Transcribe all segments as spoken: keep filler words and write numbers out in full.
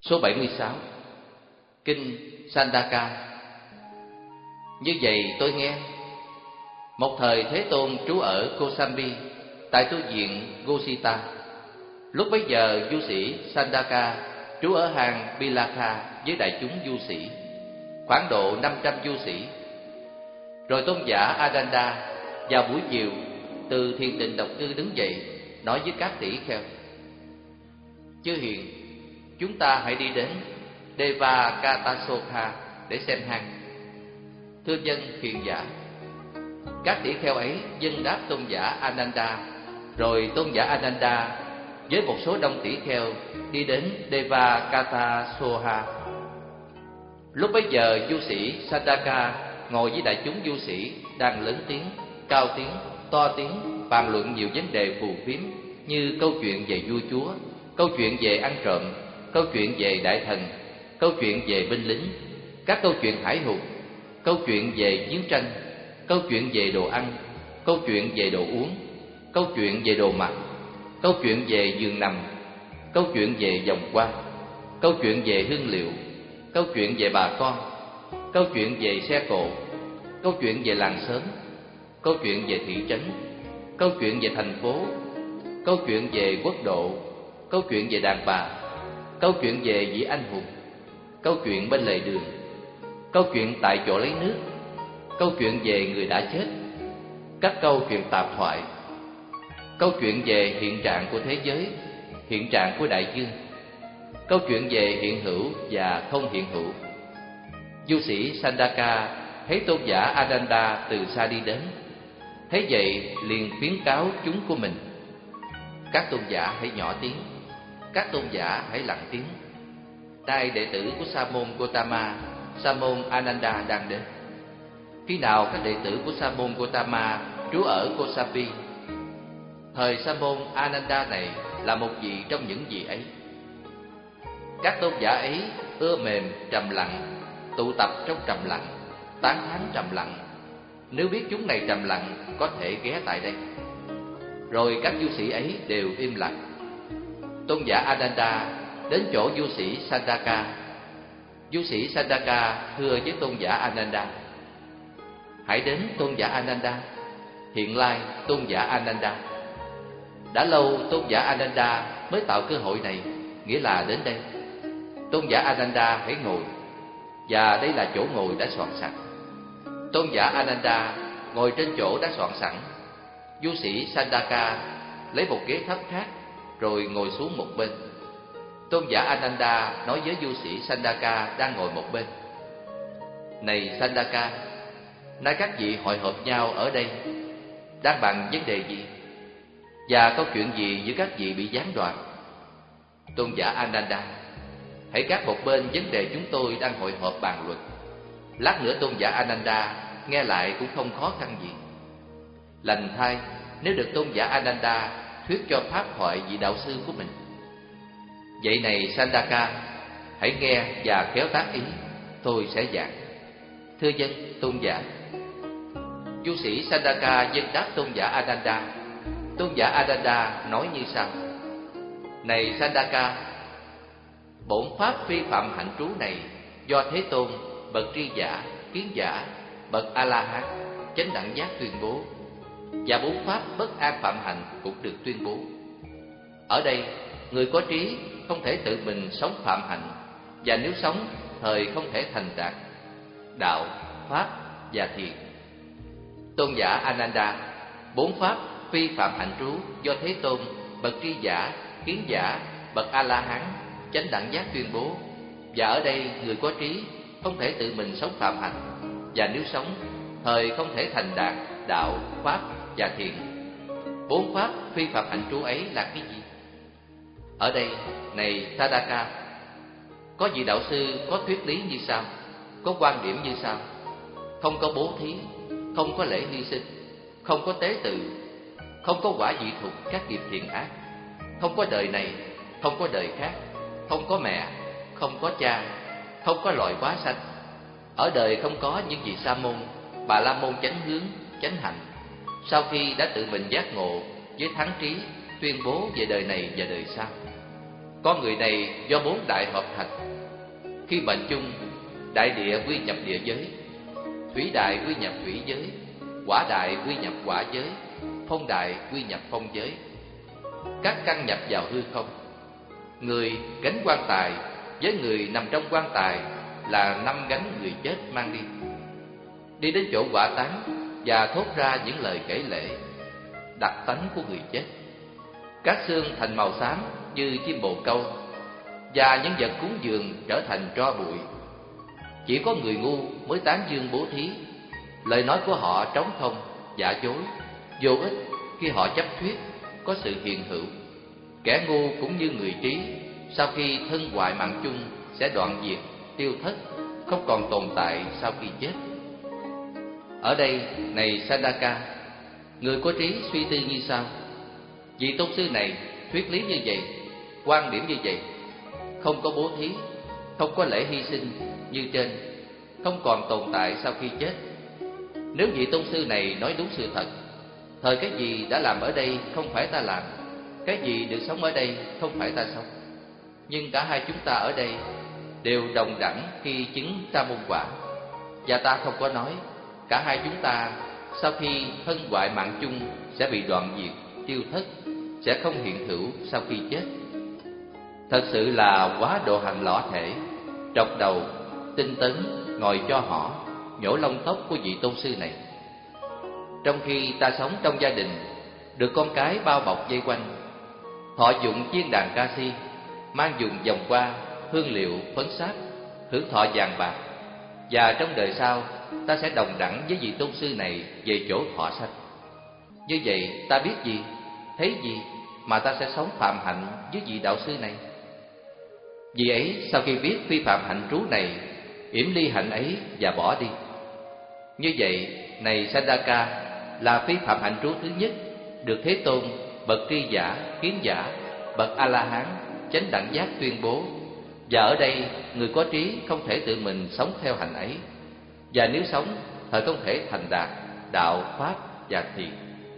Số bảy mươi sáu. Kinh Sandaka. Như vậy tôi nghe, một thời Thế Tôn trú ở Kosambi, tại tu viện Gosita. Lúc bấy giờ du sĩ Sandaka trú ở hang Pilakha với đại chúng du sĩ, khoảng độ năm trăm du sĩ. Rồi tôn giả Adanda vào buổi chiều từ thiền định độc cư đứng dậy, nói với các tỷ kheo: Chư hiền, chúng ta hãy đi đến Devakatasotha để xem hang. Thưa dân hiền giả. Các tỷ kheo ấy dâng đáp tôn giả Ananda. Rồi tôn giả Ananda với một số đông tỷ kheo đi đến Devakatasotha. Lúc bấy giờ du sĩ Sandaka ngồi với đại chúng du sĩ đang lớn tiếng, cao tiếng, to tiếng bàn luận nhiều vấn đề phù phiếm, như câu chuyện về vua chúa, câu chuyện về ăn trộm, câu chuyện về đại thần, câu chuyện về binh lính, các câu chuyện hải hùng, câu chuyện về chiến tranh, câu chuyện về đồ ăn, câu chuyện về đồ uống, câu chuyện về đồ mặc, câu chuyện về giường nằm, câu chuyện về vòng qua, câu chuyện về hương liệu, câu chuyện về bà con, câu chuyện về xe cộ, câu chuyện về làng xóm, câu chuyện về thị trấn, câu chuyện về thành phố, câu chuyện về quốc độ, câu chuyện về đàn bà, câu chuyện về vị anh hùng, câu chuyện bên lề đường, câu chuyện tại chỗ lấy nước, câu chuyện về người đã chết, các câu chuyện tạp thoại, câu chuyện về hiện trạng của thế giới, hiện trạng của đại dương, câu chuyện về hiện hữu và không hiện hữu. Du sĩ Sandaka thấy tôn giả Adanda từ xa đi đến, thấy vậy liền khuyến cáo chúng của mình: Các tôn giả hãy nhỏ tiếng, các tôn giả hãy lặng tiếng. Đây đệ tử của Sa môn Gotama, Sa môn Ananda đang đến. Khi nào các đệ tử của Sa môn Gotama trú ở Kosambi? Thời Sa môn Ananda này là một vị trong những vị ấy. Các tôn giả ấy ưa mềm trầm lặng, tụ tập trong trầm lặng, tán thán trầm lặng. Nếu biết chúng này trầm lặng, có thể ghé tại đây. Rồi các du sĩ ấy đều im lặng. Tôn giả Ananda đến chỗ du sĩ Sandaka. Du sĩ Sandaka thưa với tôn giả Ananda: Hãy đến tôn giả Ananda. Hiện lai tôn giả Ananda. Đã lâu tôn giả Ananda mới tạo cơ hội này, nghĩa là đến đây. Tôn giả Ananda hãy ngồi, và đây là chỗ ngồi đã soạn sẵn. Tôn giả Ananda ngồi trên chỗ đã soạn sẵn. Du sĩ Sandaka lấy một ghế thấp khác, rồi ngồi xuống một bên. Tôn giả Ananda nói với du sĩ Sandaka đang ngồi một bên: Này Sandaka, nay các vị hội họp nhau ở đây, đang bàn vấn đề gì? Và có chuyện gì giữa các vị bị gián đoạn? Tôn giả Ananda: Hãy gác một bên vấn đề chúng tôi đang hội họp bàn luận. Lát nữa tôn giả Ananda nghe lại cũng không khó khăn gì. Lành thay nếu được tôn giả Ananda thuyết cho pháp thoại vị đạo sư của mình. Vậy này Sandaka, hãy nghe và khéo tác ý, tôi sẽ giảng. Thưa dân tôn giả. Du sĩ Sandaka dân đáp tôn giả Ananda. Tôn giả Ananda nói như sau: Này Sandaka, bổn pháp vi phạm hạnh trú này do Thế Tôn, bậc tri giả, kiến giả, bậc A-la-hán, chánh đẳng giác tuyên bố, và bốn pháp bất an phạm hạnh cũng được tuyên bố. Ở đây, người có trí không thể tự mình sống phạm hạnh, và nếu sống, thời không thể thành đạt đạo, pháp và thiền. Tôn giả Ananda, bốn pháp phi phạm hạnh trú do Thế Tôn, bậc tri giả, kiến giả, bậc A-la-hán, chánh đẳng giác tuyên bố, và ở đây người có trí không thể tự mình sống phạm hạnh, và nếu sống, thời không thể thành đạt đạo, pháp và thiền. Bốn pháp phi phạm hạnh trú ấy là cái gì? Ở đây, này Sandaka, có vị đạo sư có thuyết lý như sau, có quan điểm như sau: không có bố thí, không có lễ hy sinh, không có tế tự, không có quả vị thuộc các nghiệp thiện ác, không có đời này, không có đời khác, không có mẹ, không có cha, không có loại quá sanh. Ở đời không có những vị sa môn, bà la môn chánh hướng, chánh hạnh, sau khi đã tự mình giác ngộ với thắng trí tuyên bố về đời này và đời sau. Con người này do bốn đại hợp thành. Khi mệnh chung, đại địa quy nhập địa giới, thủy đại quy nhập thủy giới, hỏa đại quy nhập hỏa giới, phong đại quy nhập phong giới. Các căn nhập vào hư không. Người gánh quan tài với người nằm trong quan tài là năm gánh người chết mang đi. Đi đến chỗ hỏa táng và thốt ra những lời kể lể, đặc tánh của người chết. Các xương thành màu xám như chim bồ câu, và những vật cúng dường trở thành tro bụi. Chỉ có người ngu mới tán dương bố thí. Lời nói của họ trống không, giả dối, vô ích khi họ chấp thuyết có sự hiện hữu. Kẻ ngu cũng như người trí, sau khi thân hoại mạng chung sẽ đoạn diệt, tiêu thất, không còn tồn tại sau khi chết. Ở đây, này Sandaka, người có trí suy tư như sau. Vị tôn sư này thuyết lý như vậy, quan điểm như vậy, không có bố thí, không có lễ hy sinh như trên, không còn tồn tại sau khi chết. Nếu vị tôn sư này nói đúng sự thật, thời cái gì đã làm ở đây không phải ta làm, cái gì được sống ở đây không phải ta sống. Nhưng cả hai chúng ta ở đây đều đồng đẳng khi chứng sa môn quả. Và ta không có nói cả hai chúng ta sau khi thân hoại mạng chung sẽ bị đoạn diệt, tiêu thất, sẽ không hiện hữu sau khi chết. Thật sự là quá độ hành lõa thể, trọc đầu, tinh tấn, ngồi cho họ, nhổ lông tóc của vị tôn sư này. Trong khi ta sống trong gia đình, được con cái bao bọc vây quanh, họ dụng chiên đàn ca si, mang dùng vòng hoa, hương liệu, phấn sáp, hưởng thọ vàng bạc. Và trong đời sau, ta sẽ đồng đẳng với vị tôn sư này về chỗ thọ sanh. Như vậy, ta biết gì, thấy gì mà ta sẽ sống phạm hạnh với vị đạo sư này? Vì ấy, sau khi biết phi phạm hạnh trú này, yểm ly hạnh ấy và bỏ đi. Như vậy, này Sandaka, là phi phạm hạnh trú thứ nhất, được Thế Tôn, bậc tri giả, kiến giả, bậc A-la-hán, chánh đẳng giác tuyên bố. Và ở đây, người có trí không thể tự mình sống theo hạnh ấy. Và nếu sống, thời không thể thành đạt đạo, pháp và thiền.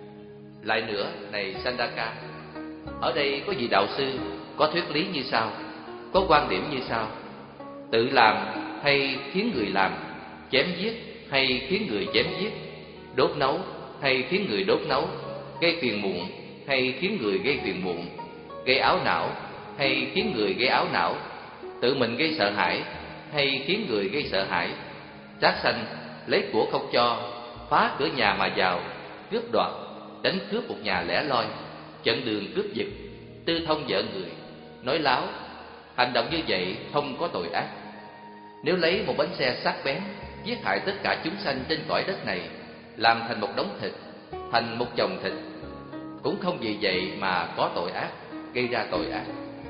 Lại nữa, này Sandaka, ở đây có vị đạo sư có thuyết lý như sau, có quan điểm như sau: tự làm hay khiến người làm, chém giết hay khiến người chém giết, đốt nấu hay khiến người đốt nấu, gây phiền muộn hay khiến người gây phiền muộn, gây áo não hay khiến người gây áo não, tự mình gây sợ hãi hay khiến người gây sợ hãi, sát sanh, lấy của không cho, phá cửa nhà mà vào, cướp đoạt, đánh cướp một nhà lẻ loi, chặn đường cướp giật, tư thông vợ người, nói láo. Hành động như vậy không có tội ác. Nếu lấy một bánh xe sắc bén giết hại tất cả chúng sanh trên cõi đất này, làm thành một đống thịt, thành một chồng thịt, cũng không vì vậy mà có tội ác, gây ra tội ác.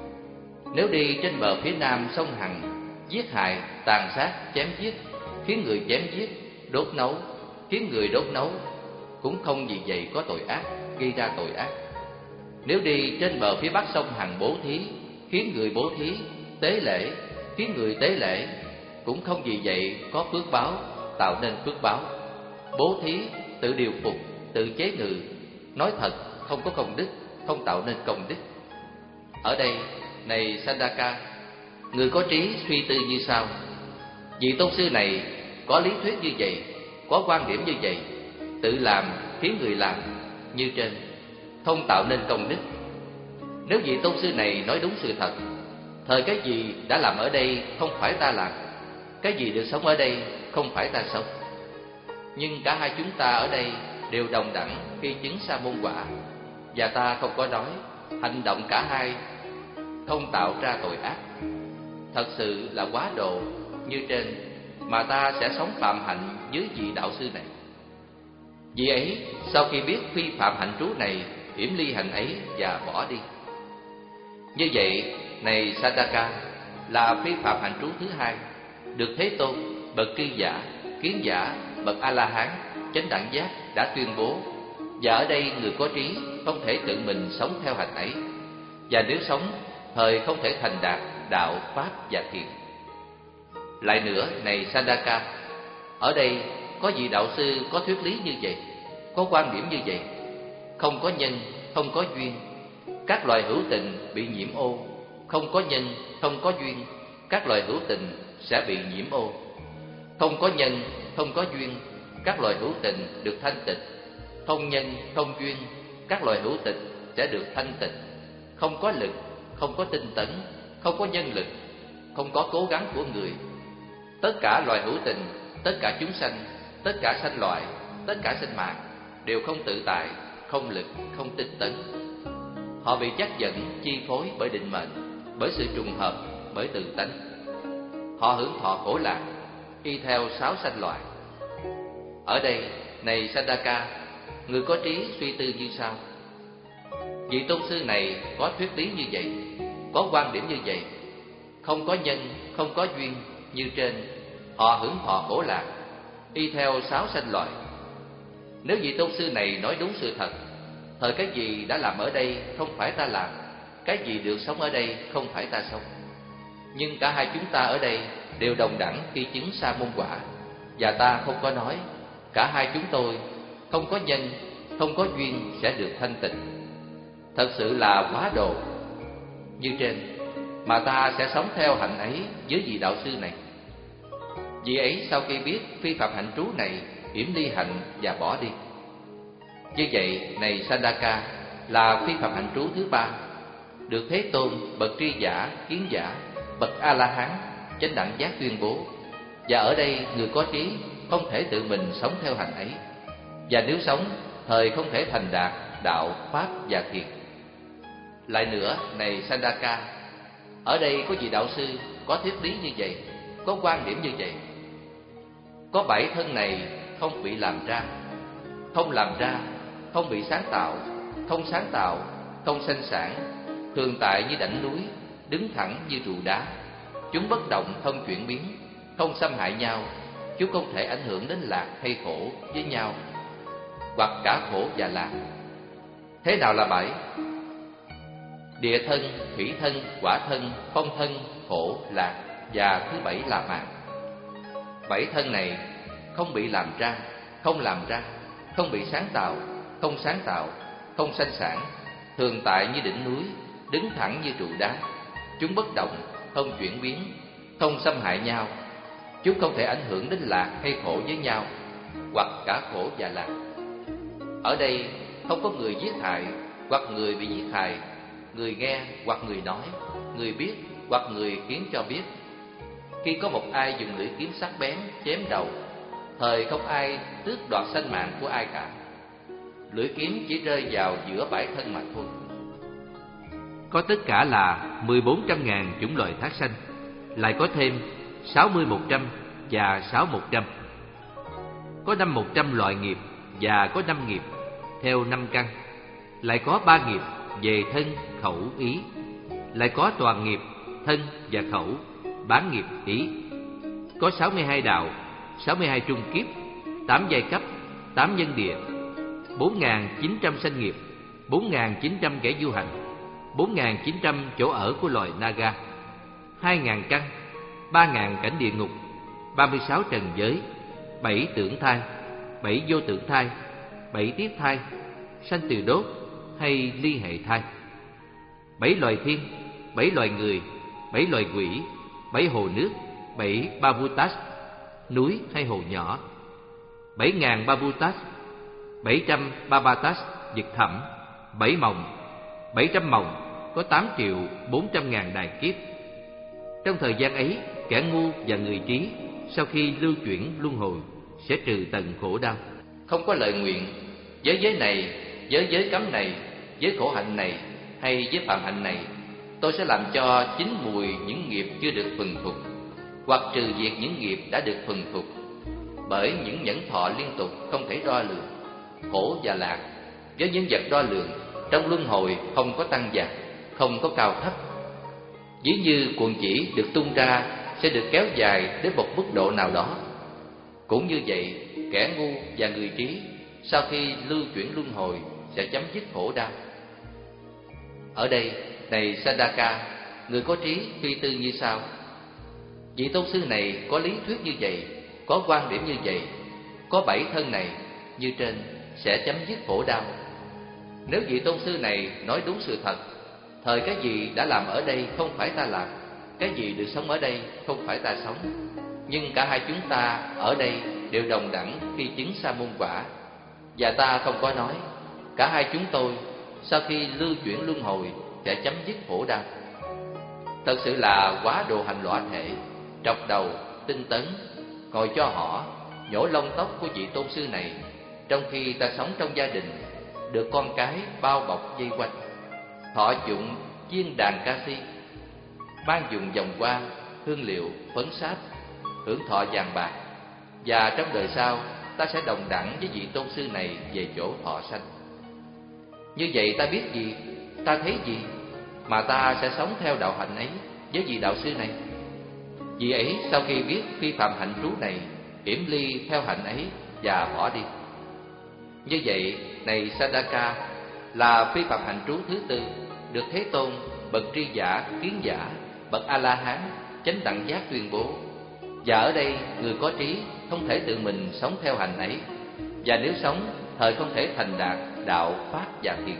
Nếu đi trên bờ phía nam sông Hằng, giết hại, tàn sát, chém giết, khiến người chém giết, đốt nấu, khiến người đốt nấu, cũng không vì vậy có tội ác, gây ra tội ác. Nếu đi trên bờ phía bắc sông Hằng bố thí, khiến người bố thí, tế lễ, khiến người tế lễ, cũng không vì vậy có phước báo, tạo nên phước báo. Bố thí, tự điều phục, tự chế ngự, nói thật, không có công đức, không tạo nên công đức. Ở đây, này Sandaka, người có trí suy tư như sau: vị tôn sư này có lý thuyết như vậy, có quan điểm như vậy, tự làm, khiến người làm, như trên, không tạo nên công đức. Nếu vị tôn sư này nói đúng sự thật, thời cái gì đã làm ở đây không phải ta làm, cái gì được sống ở đây không phải ta sống. Nhưng cả hai chúng ta ở đây đều đồng đẳng khi chứng sa môn quả. Và ta không có nói hành động cả hai không tạo ra tội ác. Thật sự là quá độ như trên, mà ta sẽ sống phạm hạnh với vị đạo sư này. Vì ấy, sau khi biết phi phạm hạnh trú này, yểm ly hạnh ấy và bỏ đi. Như vậy, này Sandaka, là phi phạm hạnh trú thứ hai, được Thế Tôn, bậc tri giả, kiến giả, bậc A-la-hán, chánh đẳng giác đã tuyên bố. Và ở đây người có trí không thể tự mình sống theo hạnh ấy. Và nếu sống, thời không thể thành đạt đạo, pháp và thiền. Lại nữa, này Sandaka, ở đây có vị đạo sư có thuyết lý như vậy, có quan điểm như vậy. Không có nhân, không có duyên, các loài hữu tình bị nhiễm ô, không có nhân, không có duyên, các loài hữu tình sẽ bị nhiễm ô. Không có nhân, không có duyên, các loài hữu tình được thanh tịnh. Không nhân, không duyên, các loài hữu tình sẽ được thanh tịnh. Không có lực, không có tinh tấn, không có nhân lực, không có cố gắng của người. Tất cả loài hữu tình, tất cả chúng sanh, tất cả sanh loại, tất cả sinh mạng đều không tự tại, không lực, không tinh tấn. Họ bị dắt dẫn, chi phối bởi định mệnh, bởi sự trùng hợp, bởi tự tánh. Họ hưởng thọ khổ lạc, y theo sáu sanh loại. Ở đây, này Sandaka, người có trí suy tư như sau. Vị tôn sư này có thuyết lý như vậy, có quan điểm như vậy. Không có nhân, không có duyên như trên, họ hưởng thọ khổ lạc, y theo sáu sanh loại. Nếu vị tôn sư này nói đúng sự thật, thời cái gì đã làm ở đây không phải ta làm, cái gì được sống ở đây không phải ta sống. Nhưng cả hai chúng ta ở đây đều đồng đẳng khi chứng sa môn quả, và ta không có nói cả hai chúng tôi không có nhân, không có duyên sẽ được thanh tịnh. Thật sự là quá độ. Như trên, mà ta sẽ sống theo hạnh ấy với vị đạo sư này. Vị ấy sau khi biết phi phạm hạnh trú này, yểm ly hạnh và bỏ đi. Như vậy, này Sandaka, là phi phạm hạnh trú thứ ba, được Thế Tôn, bậc tri giả, kiến giả, bậc A-la-hán, chánh đẳng giác tuyên bố. Và ở đây người có trí không thể tự mình sống theo hạnh ấy, và nếu sống, thời không thể thành đạt đạo, pháp và thiền. Lại nữa, này Sandaka, ở đây có vị đạo sư có thuyết lý như vậy, có quan điểm như vậy. Có bảy thân này không bị làm ra, không làm ra, không bị sáng tạo, không sáng tạo, không sanh sản, thường tại như đảnh núi, đứng thẳng như trụ đá. Chúng bất động, không chuyển biến, không xâm hại nhau. Chúng không thể ảnh hưởng đến lạc hay khổ với nhau, hoặc cả khổ và lạc. Thế nào là bảy? Địa thân, thủy thân, quả thân, phong thân, khổ, lạc, và thứ bảy là mạng. Bảy thân này không bị làm ra, không làm ra, không bị sáng tạo, không sáng tạo, không sanh sản, thường tại như đỉnh núi, đứng thẳng như trụ đá. Chúng bất động, không chuyển biến, không xâm hại nhau. Chúng không thể ảnh hưởng đến lạc hay khổ với nhau, hoặc cả khổ và lạc. Ở đây không có người giết hại, hoặc người bị giết hại, người nghe hoặc người nói, người biết hoặc người khiến cho biết. Khi có một ai dùng lưỡi kiếm sắc bén chém đầu, thời không ai tước đoạt sanh mạng của ai cả. Lưỡi kiếm chỉ rơi vào giữa bảy thân mà thôi. Có tất cả là mười bốn trăm ngàn chủng loại thác sanh, lại có thêm sáu mươi một trăm và sáu một trăm. Có năm một trăm loại nghiệp và có năm nghiệp theo năm căn, lại có ba nghiệp về thân, khẩu, ý, lại có toàn nghiệp thân và khẩu, bán nghiệp, ý. Có sáu mươi hai đạo, sáu mươi hai trung kiếp, tám giai cấp, tám nhân địa, bốn nghìn chín trăm sanh nghiệp, bốn nghìn chín trăm kẻ du hành, bốn nghìn chín trăm chỗ ở của loài Naga, hai nghìn căn, ba nghìn cảnh địa ngục, ba mươi sáu trần giới, bảy tưởng thai, bảy vô tưởng thai, bảy tiết thai, sanh từ đốt hay ly hệ thai, bảy loài thiên, bảy loài người, bảy loài quỷ, bảy hồ nước, bảy Babutas, núi hay hồ nhỏ, bảy ngàn Babutas, bảy trăm Babatas, vực thẳm, bảy mộng, bảy trăm mộng, có tám triệu bốn trăm ngàn đài kiếp. Trong thời gian ấy, kẻ ngu và người trí sau khi lưu chuyển luân hồi sẽ trừ tận khổ đau. Không có lời nguyện, với giới này, với giới cấm này, với khổ hạnh này hay với phạm hạnh này, tôi sẽ làm cho chín mùi những nghiệp chưa được thuần thục, hoặc trừ diệt những nghiệp đã được thuần thục. Bởi những nhẫn thọ liên tục không thể đo lường, khổ và lạc với những vật đo lường trong luân hồi không có tăng giảm, không có cao thấp. Ví như cuộn chỉ được tung ra sẽ được kéo dài đến một mức độ nào đó. Cũng như vậy, kẻ ngu và người trí sau khi lưu chuyển luân hồi sẽ chấm dứt khổ đau. Ở đây, này Sandaka, người có trí suy tư như sau. Vị tôn sư này có lý thuyết như vậy, có quan điểm như vậy, có bảy thân này như trên sẽ chấm dứt khổ đau. Nếu vị tôn sư này nói đúng sự thật, thời cái gì đã làm ở đây không phải ta làm, cái gì được sống ở đây không phải ta sống. Nhưng cả hai chúng ta ở đây đều đồng đẳng khi chứng sa môn quả. Và ta không có nói cả hai chúng tôi sau khi lưu chuyển luân hồi sẽ chấm dứt khổ đau. Thật sự là quá đồ hành lõa thể, trọc đầu, tinh tấn, ngồi cho họ, nhổ lông tóc của vị tôn sư này, trong khi ta sống trong gia đình, được con cái bao bọc vây quanh, thọ dụng chiên đàn ca si, mang dùng vòng hoa, hương liệu, phấn sáp, hưởng thọ vàng bạc. Và trong đời sau, ta sẽ đồng đẳng với vị tôn sư này về chỗ thọ sanh. Như vậy ta biết gì, ta thấy gì, mà ta sẽ sống theo đạo hạnh ấy với vị đạo sư này. Vị ấy sau khi biết phi phạm hạnh trú này, yểm ly theo hạnh ấy và bỏ đi. Như vậy, này Sandaka, là phi phạm hạnh trú thứ tư, được Thế Tôn, bậc tri giả, kiến giả, bậc A-la-hán, chánh đẳng giác tuyên bố. Và ở đây, người có trí không thể tự mình sống theo hành ấy, và nếu sống, thời không thể thành đạt đạo, pháp và thiền.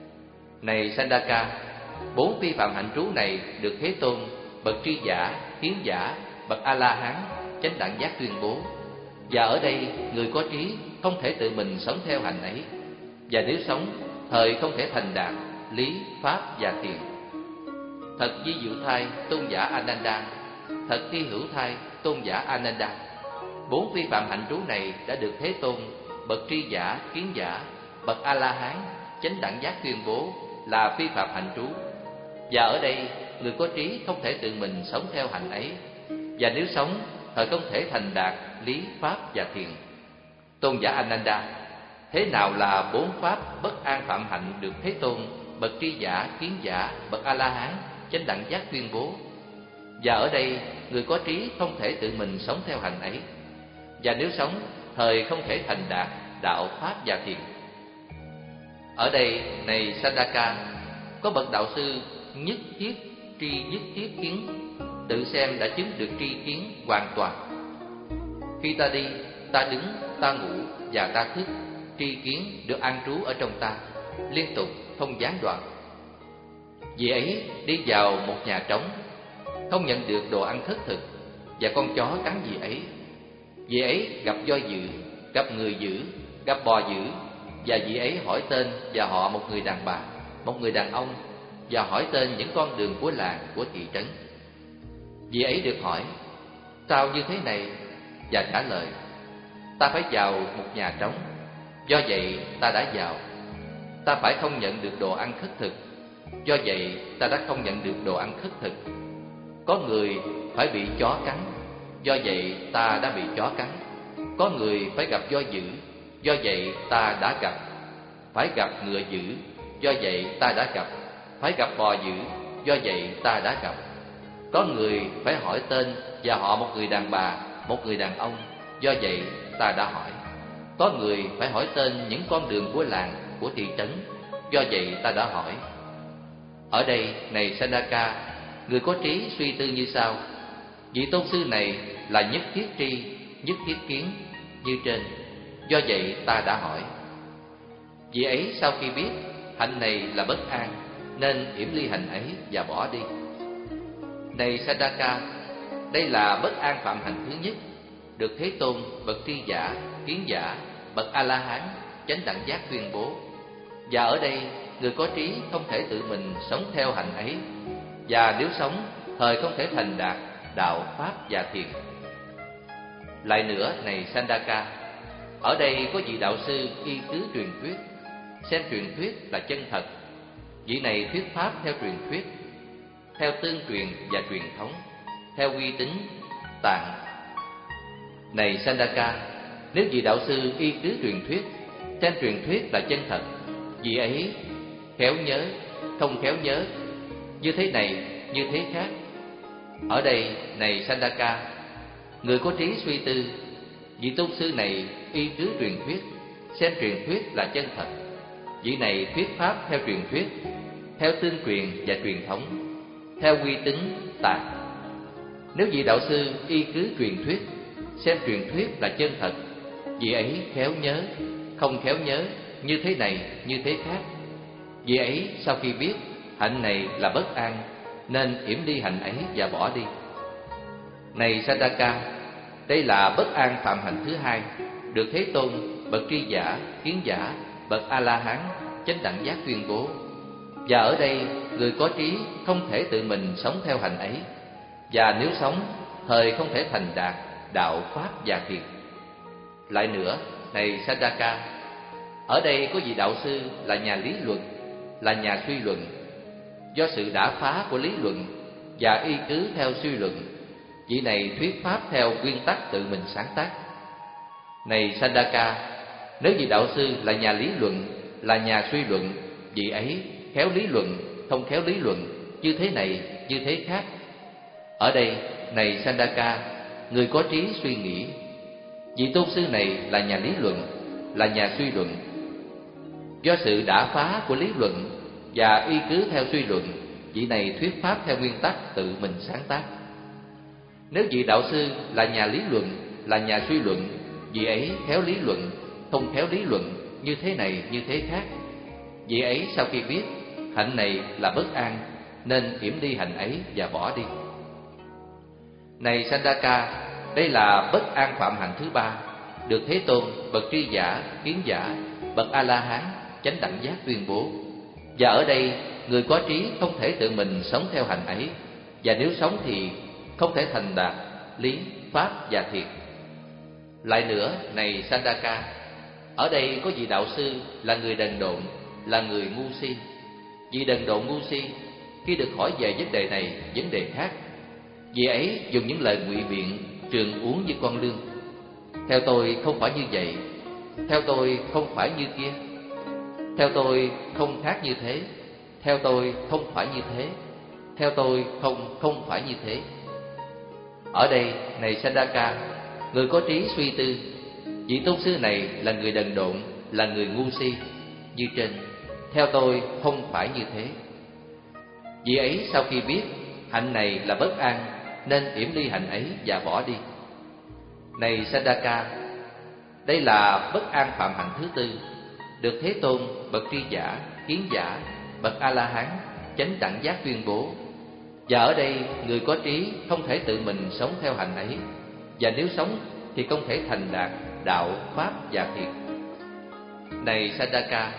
Này Sandaka, bốn phi phạm hạnh trú này được Thế Tôn, bậc tri giả, kiến giả, bậc A-la-hán, chánh đẳng giác tuyên bố. Và ở đây, người có trí không thể tự mình sống theo hành ấy, và nếu sống, thời không thể thành đạt lý, pháp và thiền. Thật vi diệu thai tôn giả Ananda, thật thi hữu thai tôn giả Ananda. Bốn phi phạm hạnh trú này đã được Thế Tôn, bậc tri giả, kiến giả, bậc A-la-hán, chánh đẳng giác tuyên bố là phi phạm hạnh trú. Và ở đây, người có trí không thể tự mình sống theo hạnh ấy, và nếu sống, thời không thể thành đạt lý, pháp và thiền. Tôn giả Ananda, thế nào là bốn pháp bất an phạm hạnh được Thế Tôn, bậc tri giả, kiến giả, bậc A-la-hán, chánh đẳng giác tuyên bố? Và ở đây, người có trí không thể tự mình sống theo hành ấy, và nếu sống, thời không thể thành đạt đạo, pháp và thiền. Ở đây, này Sandaka, có bậc đạo sư nhất thiết tri nhất thiết kiến, tự xem đã chứng được tri kiến hoàn toàn. Khi ta đi, ta đứng, ta ngủ và ta thức, tri kiến được an trú ở trong ta, liên tục không gián đoạn. Vị ấy đi vào một nhà trống, không nhận được đồ ăn khất thực, và con chó cắn vị ấy. Vị ấy gặp voi dữ, gặp người dữ, gặp bò dữ, và vị ấy hỏi tên và họ một người đàn bà, một người đàn ông, và hỏi tên những con đường của làng, của thị trấn. Vị ấy được hỏi, sao như thế này? Và trả lời, ta phải vào một nhà trống, do vậy ta đã vào. Ta phải không nhận được đồ ăn khất thực, do vậy ta đã không nhận được đồ ăn khất thực. Có người phải bị chó cắn, do vậy ta đã bị chó cắn. Có người phải gặp voi dữ, do vậy ta đã gặp. Phải gặp ngựa dữ, do vậy ta đã gặp. Phải gặp bò dữ, do vậy ta đã gặp. Có người phải hỏi tên và họ một người đàn bà, một người đàn ông, do vậy ta đã hỏi. Có người phải hỏi tên những con đường của làng, của thị trấn, do vậy ta đã hỏi. Ở đây, này Sandaka, người có trí suy tư như sau: vị tôn sư này là nhất thiết tri, nhất thiết kiến như trên, do vậy ta đã hỏi. Vị ấy sau khi biết hạnh này là bất an, nên yểm ly hạnh ấy và bỏ đi. Này Sandaka, đây là bất an phạm hạnh thứ nhất, được Thế Tôn, bậc tri giả, kiến giả, bậc A-la-hán, chánh đẳng giác tuyên bố. Và ở đây, người có trí không thể tự mình sống theo hạnh ấy, và nếu sống, thời không thể thành đạt đạo, pháp và thiền. Lại nữa, này Sandaka, ở đây có vị đạo sư y cứ truyền thuyết, xem truyền thuyết là chân thật. Vị này thuyết pháp theo truyền thuyết, theo tương truyền và truyền thống, theo uy tín tạng. Này Sandaka, nếu vị đạo sư y cứ truyền thuyết, xem truyền thuyết là chân thật, vị ấy khéo nhớ, không khéo nhớ, như thế này, như thế khác. Ở đây, này Sandaka, người có trí suy tư, vị tôn sư này y cứ truyền thuyết, xem truyền thuyết là chân thật. Vị này thuyết pháp theo truyền thuyết, theo tương truyền và truyền thống, theo uy tín tạng. Nếu vị đạo sư y cứ truyền thuyết, xem truyền thuyết là chân thật, vị ấy khéo nhớ, không khéo nhớ, như thế này, như thế khác. Vị ấy sau khi biết hạnh này là bất an, nên yểm đi hạnh ấy và bỏ đi. Này Sandaka, đây là bất an phạm hạnh thứ hai, được Thế Tôn, bậc tri giả, kiến giả, bậc A-la-hán, chánh đẳng giác tuyên bố. Và ở đây, người có trí không thể tự mình sống theo hạnh ấy, và nếu sống, thời không thể thành đạt đạo pháp và thiền. Lại nữa, này Sandaka, ở đây có vị đạo sư là nhà lý luận, là nhà suy luận. Do sự đả phá của lý luận và y cứ theo suy luận, vị này thuyết pháp theo nguyên tắc tự mình sáng tác. Này Sandaka, nếu vị đạo sư là nhà lý luận, là nhà suy luận, vị ấy khéo lý luận, không khéo lý luận, như thế này, như thế khác. Ở đây, này Sandaka, người có trí suy nghĩ, vị tôn sư này là nhà lý luận, là nhà suy luận. Do sự đả phá của lý luận và y cứ theo suy luận, vị này thuyết pháp theo nguyên tắc tự mình sáng tác. Nếu vị đạo sư là nhà lý luận, là nhà suy luận, vị ấy khéo lý luận, không khéo lý luận, như thế này, như thế khác. Vị ấy sau khi biết hạnh này là bất an, nên yểm đi hạnh ấy và bỏ đi. Này Sandaka, đây là bất an phạm hạnh thứ ba, được Thế Tôn, bậc tri giả, kiến giả, bậc A-la-hán, chánh đẳng giác tuyên bố. Và ở đây, người có trí không thể tự mình sống theo hạnh ấy, và nếu sống thì không thể thành đạt lý, pháp và thiền. Lại nữa, này Sandaka, ở đây có vị đạo sư là người đần độn, là người ngu si. Vị đần độn ngu si, khi được hỏi về vấn đề này, vấn đề khác, vị ấy dùng những lời ngụy biện, trường uống như con lương. Theo tôi không phải như vậy, theo tôi không phải như kia, theo tôi không khác như thế, theo tôi không phải như thế, theo tôi không không phải như thế. Ở đây, này Sandaka, người có trí suy tư, vị tôn sư này là người đần độn, là người ngu si, như trên. Theo tôi không phải như thế. Vị ấy sau khi biết hạnh này là bất an, nên yểm ly hạnh ấy và bỏ đi. Này Sandaka, đây là bất an phạm hạnh thứ tư, được Thế Tôn, bậc tri giả, kiến giả, bậc A-la-hán, chánh đẳng giác tuyên bố. Và ở đây, người có trí không thể tự mình sống theo hạnh ấy, và nếu sống thì không thể thành đạt đạo, pháp và thiền. Này Sandaka,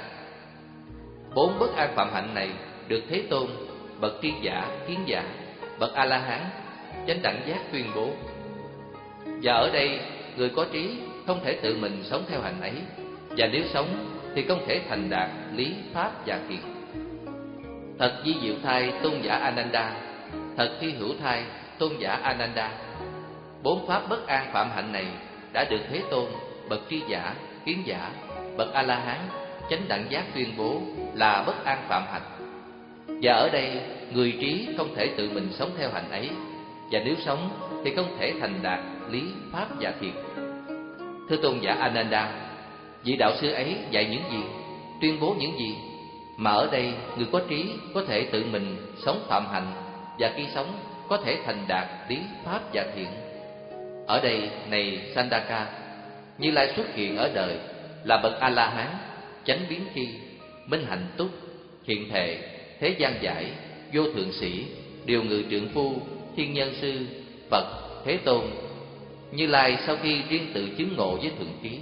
bốn bất an phạm hạnh này được Thế Tôn, bậc tri giả, kiến giả, bậc A-la-hán, chánh đẳng giác tuyên bố. Và ở đây, người có trí không thể tự mình sống theo hạnh ấy, và nếu sống thì không thể thành đạt lý, pháp và thiền. Thật vi diệu thay tôn giả Ananda, thật hy hữu thay tôn giả Ananda. Bốn pháp bất an phạm hạnh này đã được Thế Tôn, bậc tri giả, kiến giả, bậc A-la-hán, chánh đẳng giác tuyên bố là bất an phạm hạnh. Và ở đây, người trí không thể tự mình sống theo hạnh ấy, và nếu sống thì không thể thành đạt lý, pháp và thiền. Thưa tôn giả Ananda, vị đạo sư ấy dạy những gì, tuyên bố những gì, mà ở đây người có trí có thể tự mình sống phạm hạnh, và khi sống có thể thành đạt lý, pháp và thiện. Ở đây, này Sandaka, Như Lai xuất hiện ở đời là bậc A-la-hán, chánh biến tri, minh hạnh túc, hiện thể, thế gian giải, vô thượng sĩ, điều ngự trượng phu, thiên nhân sư, Phật, Thế Tôn. Như Lai sau khi riêng tự chứng ngộ với thượng trí,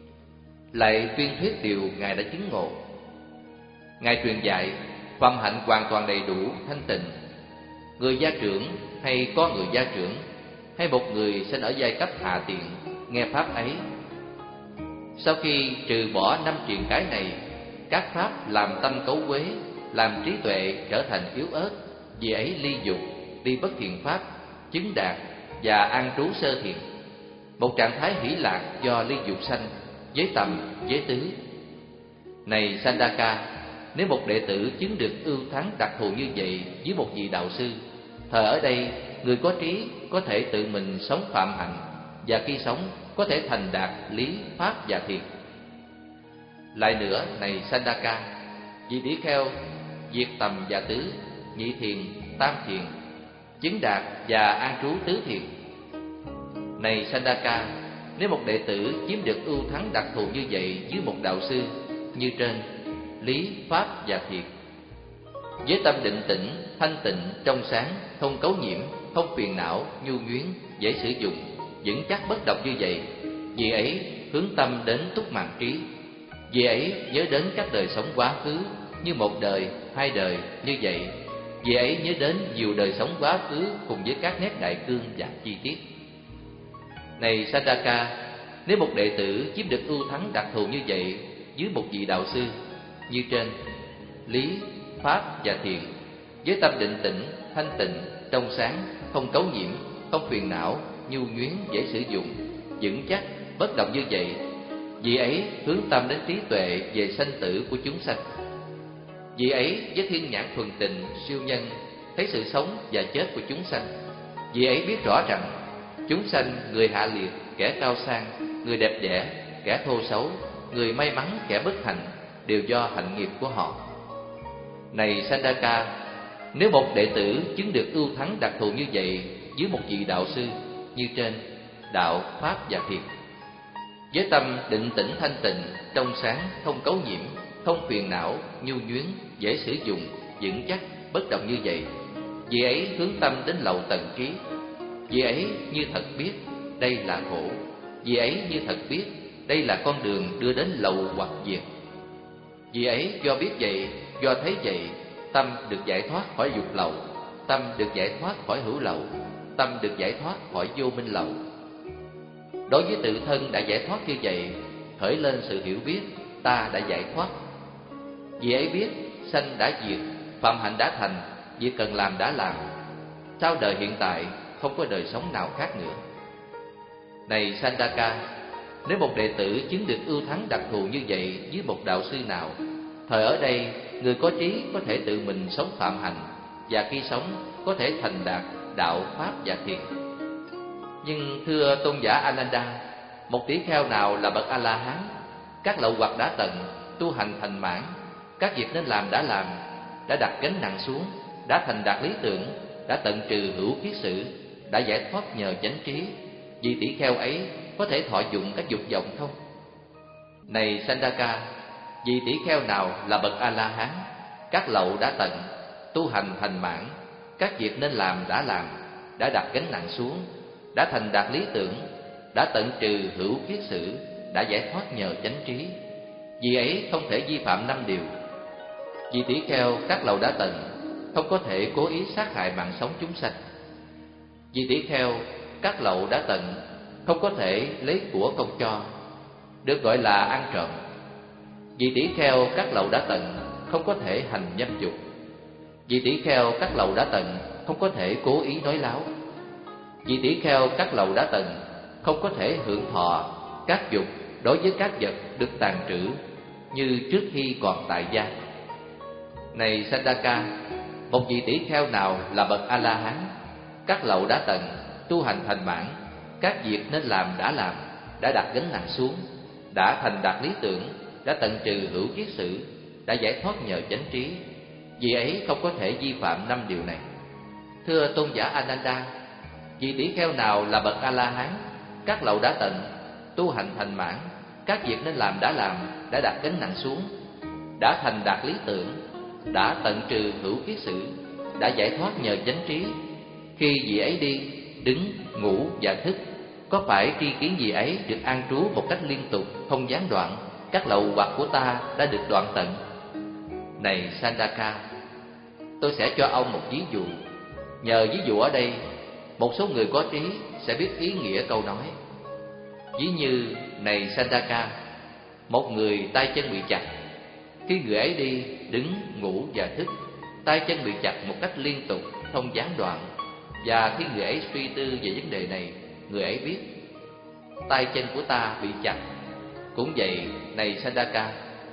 lại tuyên thuyết điều Ngài đã chứng ngộ. Ngài truyền dạy phẩm hạnh hoàn toàn đầy đủ, thanh tịnh. Người gia trưởng hay có người gia trưởng, hay một người sinh ở giai cấp hạ tiện, nghe pháp ấy, sau khi trừ bỏ năm triền cái này, các pháp làm tâm cấu quế, làm trí tuệ trở thành yếu ớt, vì ấy ly dục, ly bất thiện pháp, chứng đạt và an trú sơ thiền, một trạng thái hỷ lạc do ly dục sanh, giới tầm, giới tứ. Này Sandaka, nếu một đệ tử chứng được ưu thắng đặc thù như vậy với một vị đạo sư, thời ở đây người có trí có thể tự mình sống phạm hạnh, và khi sống có thể thành đạt lý, pháp và thiền. Lại nữa, này Sandaka, vị tỷ kheo diệt tầm và tứ, nhị thiền, tam thiền, chứng đạt và an trú tứ thiền. Này Sandaka, nếu một đệ tử chiếm được ưu thắng đặc thù như vậy với một đạo sư như trên, lý, pháp và thiền, Với tâm định tĩnh, thanh tịnh, trong sáng, không cấu nhiễm, không phiền não, nhu nhuyến, dễ sử dụng, vững chắc bất động như vậy, vì ấy hướng tâm đến túc mạng trí. Vì ấy nhớ đến các đời sống quá khứ như một đời, hai đời như vậy. Vì ấy nhớ đến nhiều đời sống quá khứ cùng với các nét đại cương và chi tiết. Này Sandaka, nếu một đệ tử chiếm được ưu thắng đặc thù như vậy dưới một vị đạo sư như trên, lý, pháp và thiền, với tâm định tĩnh, thanh tịnh, trong sáng, không cấu nhiễm, không phiền não, nhu nhuyến, dễ sử dụng, vững chắc, bất động như vậy, vì ấy hướng tâm đến trí tuệ về sanh tử của chúng sanh. Vì ấy với thiên nhãn thuần tình, siêu nhân, thấy sự sống và chết của chúng sanh. Vì ấy biết rõ rằng chúng sanh, người hạ liệt, kẻ cao sang, người đẹp đẽ, kẻ thô xấu, người may mắn, kẻ bất hạnh, đều do hạnh nghiệp của họ. Này Sandaka, nếu một đệ tử chứng được ưu thắng đặc thù như vậy dưới một vị đạo sư như trên, đạo, pháp và thiền, với tâm định tĩnh thanh tịnh, trong sáng, không cấu nhiễm, không phiền não, nhu nhuyến, dễ sử dụng, vững chắc, bất động như vậy, vì ấy hướng tâm đến lậu tận trí. Vì ấy như thật biết đây là khổ. Vì ấy như thật biết đây là con đường đưa đến lậu hoặc diệt. Vì ấy do biết vậy, do thấy vậy, tâm được giải thoát khỏi dục lậu, tâm được giải thoát khỏi hữu lậu, tâm được giải thoát khỏi vô minh lậu. Đối với tự thân đã giải thoát như vậy, khởi lên sự hiểu biết ta đã giải thoát. Vì ấy biết sanh đã diệt, phạm hạnh đã thành, việc cần làm đã làm. Sau đời hiện tại không có đời sống nào khác nữa. Này Sandaka, nếu một đệ tử chứng được ưu thắng đặc thù như vậy với một đạo sư nào, thời ở đây người có trí có thể tự mình sống phạm hạnh, và khi sống có thể thành đạt đạo, pháp và thiền. Nhưng thưa tôn giả Ananda, một tỷ kheo nào là bậc A-la-hán, các lậu hoặc đã tận, tu hành thành mãn, các việc nên làm đã làm, đã đặt gánh nặng xuống, đã thành đạt lý tưởng, đã tận trừ hữu kiết sử, đã giải thoát nhờ chánh trí, vì tỷ kheo ấy có thể thọ dụng các dục vọng không? Này Sandaka, vì tỷ kheo nào là bậc A-la-hán, các lậu đã tận, tu hành thành mãn, các việc nên làm đã làm, đã đặt gánh nặng xuống, đã thành đạt lý tưởng, đã tận trừ hữu kiết sử, đã giải thoát nhờ chánh trí, vì ấy không thể vi phạm năm điều. Vì tỷ kheo các lậu đã tận, không có thể cố ý sát hại mạng sống chúng sanh. Vì tỷ kheo các lậu đã tận, không có thể lấy của công cho, được gọi là ăn trộm. Vì tỷ kheo các lậu đã tận, không có thể hành dâm dục. Vì tỷ kheo các lậu đã tận, không có thể cố ý nói láo. Vì tỷ kheo các lậu đã tận, không có thể hưởng thọ các dục đối với các vật được tàn trữ như trước khi còn tại gia. Này Sandaka, một vị tỷ kheo nào là bậc A-la-hán, các lậu đã tận, tu hành thành mãn, các việc nên làm đã làm, đã đặt gánh nặng xuống, đã thành đạt lý tưởng, đã tận trừ hữu kiết sử, đã giải thoát nhờ chánh trí, vì ấy không có thể vi phạm năm điều này. Thưa tôn giả Ananda, vị tỷ kheo nào là bậc A-la-hán, các lậu đã tận, tu hành thành mãn, các việc nên làm đã làm, đã đặt gánh nặng xuống, đã thành đạt lý tưởng, đã tận trừ hữu kiết sử, đã giải thoát nhờ chánh trí, khi vị ấy đi, đứng, ngủ và thức, có phải tri kiến vị ấy được an trú một cách liên tục, không gián đoạn, các lậu hoặc của ta đã được đoạn tận? Này Sandaka, tôi sẽ cho ông một ví dụ. Nhờ ví dụ ở đây, một số người có trí sẽ biết ý nghĩa câu nói. Ví như, này Sandaka, một người tay chân bị chặt. Khi người ấy đi, đứng, ngủ và thức, tay chân bị chặt một cách liên tục, không gián đoạn. Và khi người ấy suy tư về vấn đề này, người ấy biết tay chân của ta bị chặt. Cũng vậy, này Sandaka,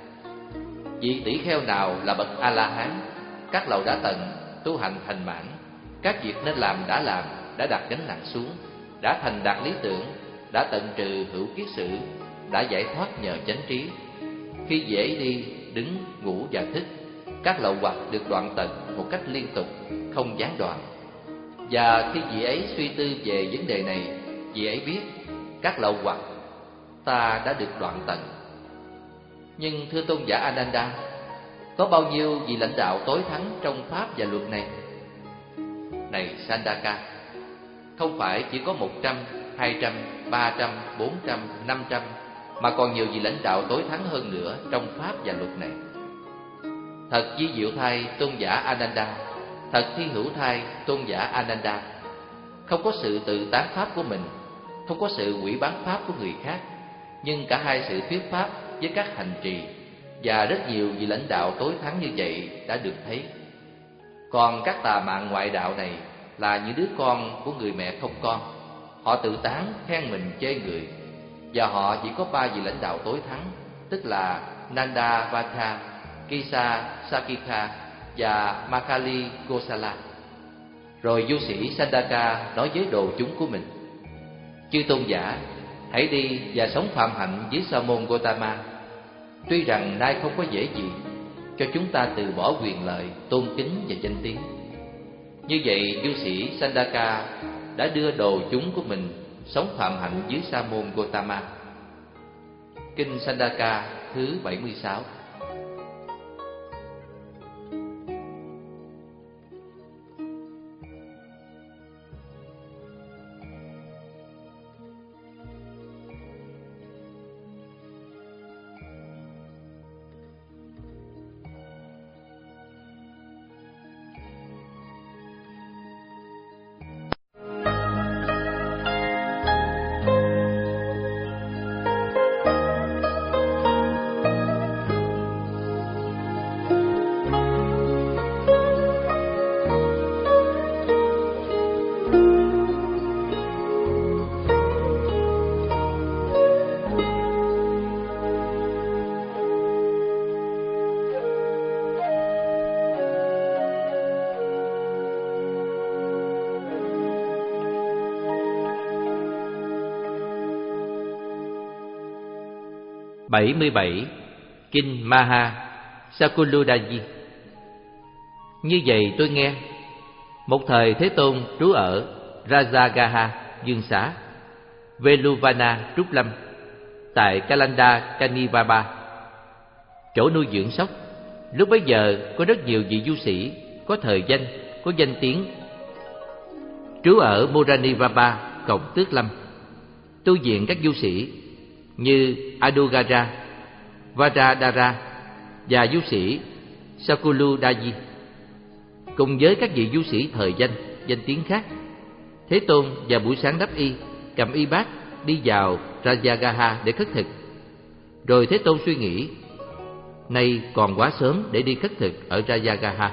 vị tỷ kheo nào là bậc A-la-hán, các lậu đã tận, tu hành thành mãn, các việc nên làm đã làm, đã đặt gánh nặng xuống, đã thành đạt lý tưởng, đã tận trừ hữu kiết sử, đã giải thoát nhờ chánh trí, khi dễ đi, đứng, ngủ và thức, các lậu hoặc được đoạn tận một cách liên tục, không gián đoạn. Và khi vị ấy suy tư về vấn đề này, vị ấy biết các lậu hoặc ta đã được đoạn tận. Nhưng thưa tôn giả Ananda, Có bao nhiêu vị lãnh đạo tối thắng trong pháp và luật này? Này Sandaka, không phải chỉ có một trăm, hai trăm, ba trăm, bốn trăm, năm trăm, mà còn nhiều vị lãnh đạo tối thắng hơn nữa trong pháp và luật này. Thật vi diệu thay tôn giả Ananda, thật thi hữu thay tôn giả Ananda. Không có sự tự tán pháp của mình, không có sự hủy bán pháp của người khác, nhưng cả hai sự thuyết pháp với các hành trì và rất nhiều vị lãnh đạo tối thắng như vậy đã được thấy. Còn các tà mạng ngoại đạo này là những đứa con của người mẹ không con. Họ tự tán, khen mình, chê người, và họ chỉ có ba vị lãnh đạo tối thắng, tức là Nanda Vata, Kisa Sakika và Makali Gosala. Rồi du sĩ Sandaka nói với đồ chúng của mình: chư tôn giả, hãy đi và sống phạm hạnh với Sa môn Gotama. Tuy rằng nay không có dễ gì cho chúng ta từ bỏ quyền lợi, tôn kính và danh tiếng. Như vậy, du sĩ Sandaka đã đưa đồ chúng của mình sống phạm hạnh dưới Sa môn Gotama. Kinh Sandaka thứ bảy mươi sáu. bảy mươi bảy. Kinh Maha Sakuludaji. Như vậy tôi nghe, một thời Thế Tôn trú ở Rajagaha Dương Xá, Veluvana Trúc Lâm, tại Kalanda Kanivaba, chỗ nuôi dưỡng sóc. Lúc bấy giờ có rất nhiều vị du sĩ có thời danh, có danh tiếng, trú ở Moranivaba, Cộng Tước Lâm. Tu viện các du sĩ như Adugara, Vajradhara và du sĩ Sakuludaji, cùng với các vị du sĩ thời danh, danh tiếng khác. Thế Tôn vào buổi sáng đắp y, cầm y bát đi vào Rajagaha để khất thực. Rồi Thế Tôn suy nghĩ, nay còn quá sớm để đi khất thực ở Rajagaha.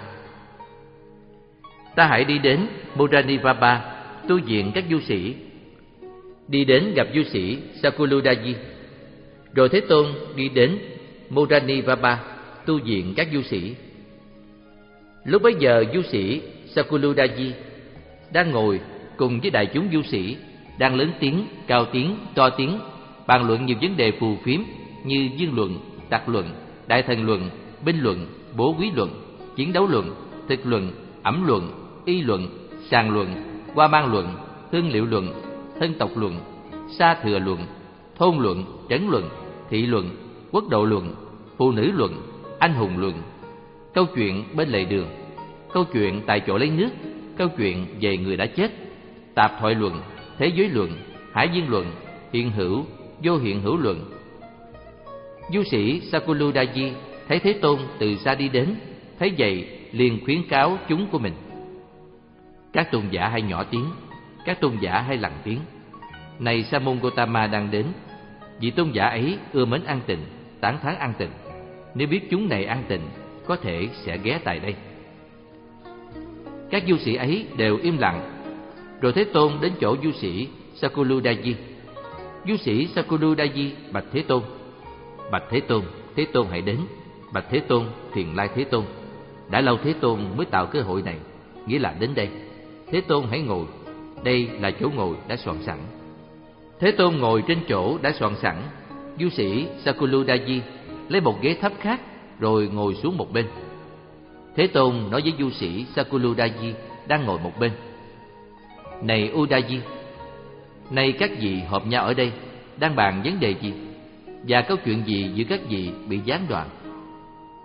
Ta hãy đi đến Moranivaba tu viện các du sĩ. Đi đến gặp du sĩ Sakuludaji. Rồi Thế Tôn đi đến Moranivaba tu viện các du sĩ. Lúc bấy giờ du sĩ Sakuludaji đang ngồi cùng với đại chúng du sĩ, đang lớn tiếng, cao tiếng, to tiếng, bàn luận nhiều vấn đề phù phiếm như dương luận, tặc luận, đại thần luận, binh luận, bố quý luận, chiến đấu luận, thực luận, ẩm luận, y luận, sàng luận, hoa mang luận, hương liệu luận, thân tộc luận, sa thừa luận, thôn luận, trấn luận, thị luận, quốc độ luận, phụ nữ luận, anh hùng luận, câu chuyện bên lề đường, câu chuyện tại chỗ lấy nước, câu chuyện về người đã chết, tạp thoại luận, thế giới luận, hải dương luận, hiện hữu, vô hiện hữu luận. Du sĩ Sakuludaji thấy Thế Tôn từ xa đi đến, thấy vậy liền khuyến cáo chúng của mình: các tôn giả hay nhỏ tiếng, các tôn giả hay lặng tiếng. Này Sa môn Gotama đang đến, vị tôn giả ấy ưa mến an tịnh, tán thán an tịnh. Nếu biết chúng này an tịnh, có thể sẽ ghé tại đây. Các du sĩ ấy đều im lặng. Rồi Thế Tôn đến chỗ du sĩ Sakuludaji. Du sĩ Sakuludaji bạch Thế Tôn: bạch Thế Tôn, Thế Tôn hãy đến. Bạch Thế Tôn, Thiền Lai Thế Tôn, đã lâu Thế Tôn mới tạo cơ hội này, nghĩa là đến đây. Thế Tôn hãy ngồi, đây là chỗ ngồi đã soạn sẵn. Thế Tôn ngồi trên chỗ đã soạn sẵn. Du sĩ Sakuludaji lấy một ghế thấp khác rồi ngồi xuống một bên. Thế Tôn nói với du sĩ Sakuludaji đang ngồi một bên: này Udaji, nay các vị họp nhau ở đây đang bàn vấn đề gì, và câu chuyện gì giữa các vị bị gián đoạn?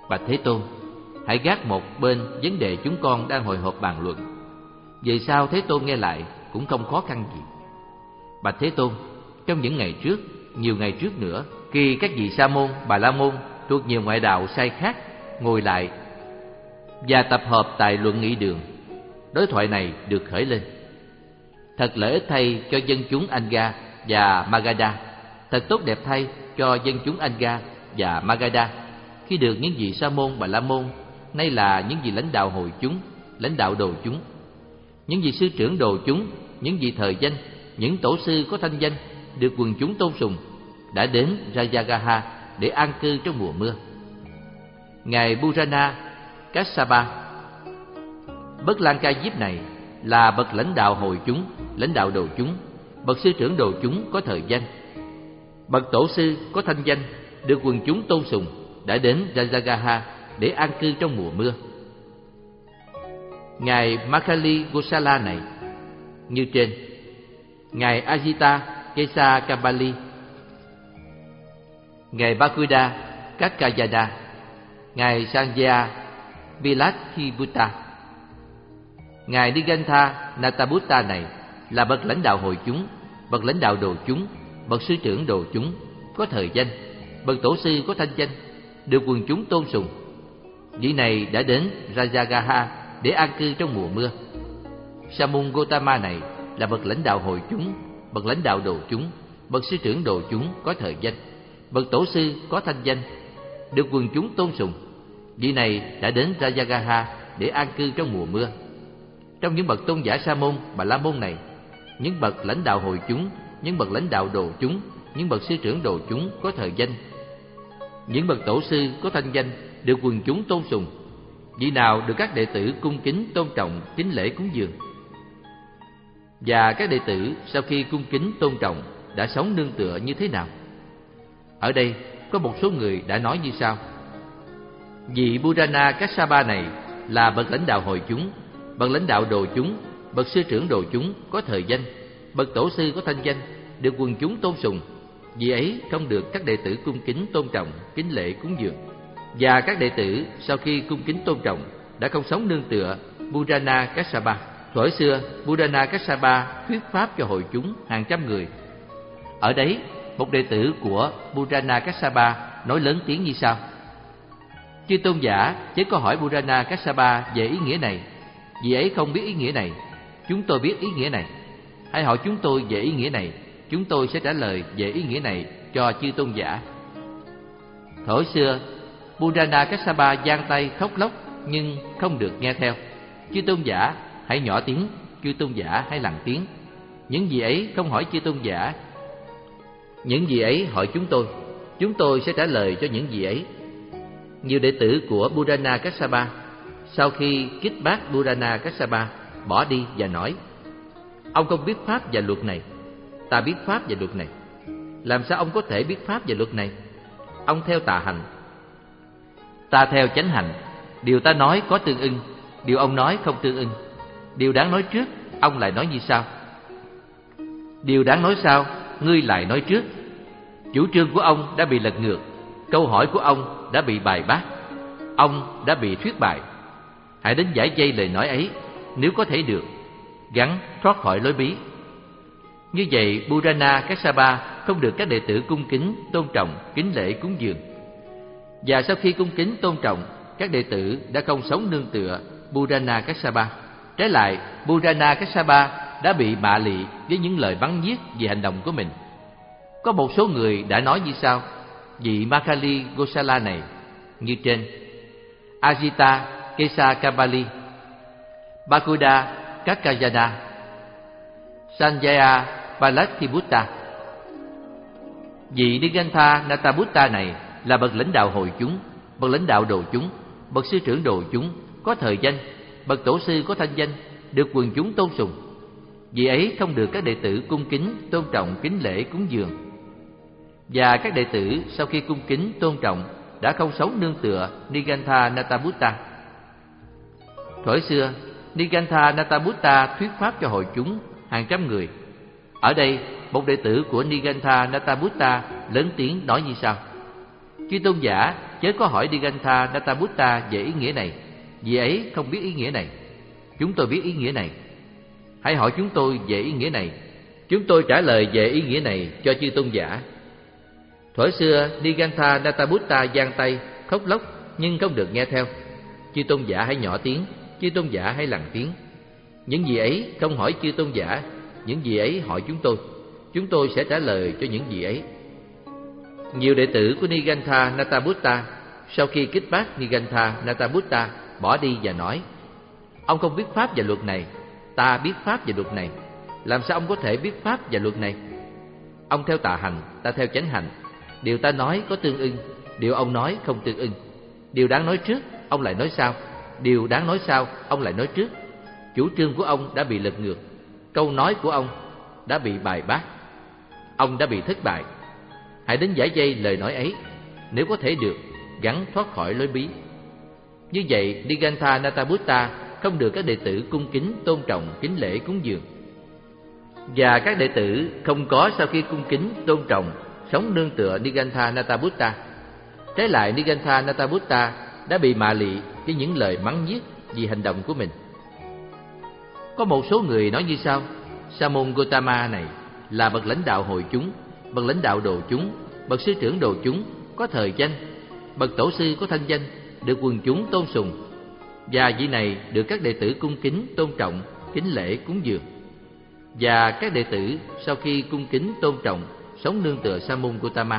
Bạch Thế Tôn, hãy gác một bên vấn đề chúng con đang hồi hộp bàn luận. Về sau Thế Tôn nghe lại cũng không khó khăn gì. Bạch Thế Tôn, trong những ngày trước, nhiều ngày trước nữa, khi các vị Sa môn, Bà La môn thuộc nhiều ngoại đạo sai khác ngồi lại và tập hợp tại luận nghị đường, đối thoại này được khởi lên. Thật lợi ích thay cho dân chúng Anga và Magadha, thật tốt đẹp thay cho dân chúng Anga và Magadha khi được những vị Sa môn, Bà La môn, nay là những vị lãnh đạo hội chúng, lãnh đạo đồ chúng, những vị sư trưởng đồ chúng, những vị thời danh, những tổ sư có thanh danh được quần chúng tôn sùng, đã đến Rajagaha để an cư trong mùa mưa. Ngài Purana Kassapa, Bất Lan Ca Diếp này là bậc lãnh đạo hội chúng, lãnh đạo đồ chúng, bậc sư trưởng đồ chúng có thời danh, bậc tổ sư có thanh danh được quần chúng tôn sùng, đã đến Rajagaha để an cư trong mùa mưa. Ngài Makali Gosala này như trên. Ngài Ajita Kesa Kabali, Ngài Bakuda Kakkayana, Ngài Sanjaya Vilathibutta, Ngài Nigantha Natabutta này là bậc lãnh đạo hội chúng, bậc lãnh đạo đồ chúng, bậc sư trưởng đồ chúng có thời danh, bậc tổ sư có thanh danh được quần chúng tôn sùng. Vị này đã đến Rajagaha để an cư trong mùa mưa. Sa môn Gotama này là bậc lãnh đạo hội chúng, bậc lãnh đạo đồ chúng, bậc sư trưởng đồ chúng có thời danh, bậc tổ sư có thanh danh được quần chúng tôn sùng. Vị này đã đến Rajagaha để an cư trong mùa mưa. Trong những bậc tôn giả Sa môn, Bà La môn này, những bậc lãnh đạo hội chúng, những bậc lãnh đạo đồ chúng, những bậc sư trưởng đồ chúng có thời danh, những bậc tổ sư có thanh danh được quần chúng tôn sùng. Vị nào được các đệ tử cung kính tôn trọng, kính lễ cúng dường. Và các đệ tử sau khi cung kính tôn trọng đã sống nương tựa như thế nào? Ở đây có một số người đã nói như sau: vị Purana Kassapa này là bậc lãnh đạo hội chúng, bậc lãnh đạo đồ chúng, bậc sư trưởng đồ chúng có thời danh, bậc tổ sư có thanh danh được quần chúng tôn sùng. Vị ấy không được các đệ tử cung kính tôn trọng, kính lễ cúng dường. Và các đệ tử sau khi cung kính tôn trọng đã không sống nương tựa Purana Kassapa. Thuở xưa, Purana Kassapa thuyết pháp cho hội chúng hàng trăm người. Ở đấy, một đệ tử của Purana Kassapa nói lớn tiếng như sau: chư tôn giả chớ có hỏi Purana Kassapa về ý nghĩa này, vì ấy không biết ý nghĩa này. Chúng tôi biết ý nghĩa này. Hãy hỏi chúng tôi về ý nghĩa này, chúng tôi sẽ trả lời về ý nghĩa này cho chư tôn giả. Thuở xưa, Purana Kassapa giang tay khóc lóc nhưng không được nghe theo. Chư tôn giả hãy nhỏ tiếng, chư tôn giả hãy lặng tiếng. Những gì ấy không hỏi chư tôn giả, những gì ấy hỏi chúng tôi, chúng tôi sẽ trả lời cho những gì ấy. Nhiều đệ tử của Purana Kassapa sau khi kích bác Purana Kassapa bỏ đi và nói: ông không biết pháp và luật này, ta biết pháp và luật này. Làm sao ông có thể biết pháp và luật này? Ông theo tà hành, ta theo chánh hành. Điều ta nói có tương ưng, điều ông nói không tương ưng. Điều đáng nói trước, ông lại nói như sau. Điều đáng nói sau, ngươi lại nói trước. Chủ trương của ông đã bị lật ngược, câu hỏi của ông đã bị bài bác, ông đã bị thuyết bại. Hãy đến giải dây lời nói ấy, nếu có thể được, gắng thoát khỏi lối bí. Như vậy, Purana Kassapa không được các đệ tử cung kính, tôn trọng, kính lễ cúng dường. Và sau khi cung kính tôn trọng, các đệ tử đã không sống nương tựa Purana Kassapa. Trái lại, Purana Kassapa đã bị mạ lị với những lời bắn giết về hành động của mình. Có một số người đã nói như sau: vị Makali Gosala này như trên. Ajita Kesa Kabali, Bakuda Kakkayana, Sanjaya Vilathibutta. Vị Nigantha Natabutta này là bậc lãnh đạo hội chúng, bậc lãnh đạo đồ chúng, bậc sư trưởng đồ chúng có thời danh, bậc tổ sư có thanh danh được quần chúng tôn sùng. Vị ấy không được các đệ tử cung kính, tôn trọng, kính lễ cúng dường. Và các đệ tử sau khi cung kính, tôn trọng đã không sống nương tựa Nigantha Natabutta. Thuở xưa, Nigantha Natabutta thuyết pháp cho hội chúng hàng trăm người. Ở đây, một đệ tử của Nigantha Natabutta lớn tiếng nói như sau: chư tôn giả chớ có hỏi Nigantha Dattaputta về ý nghĩa này, vì ấy không biết ý nghĩa này. Chúng tôi biết ý nghĩa này. Hãy hỏi chúng tôi về ý nghĩa này, chúng tôi trả lời về ý nghĩa này cho chư tôn giả. Thuở xưa Nigantha Dattaputta giang tay khóc lóc nhưng không được nghe theo. Chư tôn giả hãy nhỏ tiếng, chư tôn giả hãy lặng tiếng. Những gì ấy không hỏi chư tôn giả, những gì ấy hỏi chúng tôi. Chúng tôi sẽ trả lời cho những gì ấy. Nhiều đệ tử của Nigantha Dattaputta sau khi kích bác Nigantha Dattaputta bỏ đi và nói: ông không biết pháp và luật này, ta biết pháp và luật này. Làm sao ông có thể biết pháp và luật này? Ông theo tà hành, ta theo chánh hành. Điều ta nói có tương ưng, điều ông nói không tương ưng. Điều đáng nói trước, ông lại nói sau. Điều đáng nói sau, ông lại nói trước. Chủ trương của ông đã bị lật ngược, câu nói của ông đã bị bài bác. Ông đã bị thất bại. Hãy đến giải dây lời nói ấy, nếu có thể được, gắng thoát khỏi lối bí. Như vậy, Nigantha Dattaputta không được các đệ tử cung kính, tôn trọng, kính lễ, cúng dường. Và các đệ tử không có sau khi cung kính, tôn trọng, sống nương tựa Nigantha Dattaputta. Trái lại, Nigantha Dattaputta đã bị mạ lị với những lời mắng nhiếc vì hành động của mình. Có một số người nói như sau: Sa môn Gotama này là bậc lãnh đạo hội chúng, bậc lãnh đạo đồ chúng, bậc sư trưởng đồ chúng, có thời danh, bậc tổ sư có thanh danh, được quần chúng tôn sùng. Và vị này được các đệ tử cung kính, tôn trọng, kính lễ, cúng dường. Và các đệ tử sau khi cung kính, tôn trọng, sống nương tựa Sa môn Gotama.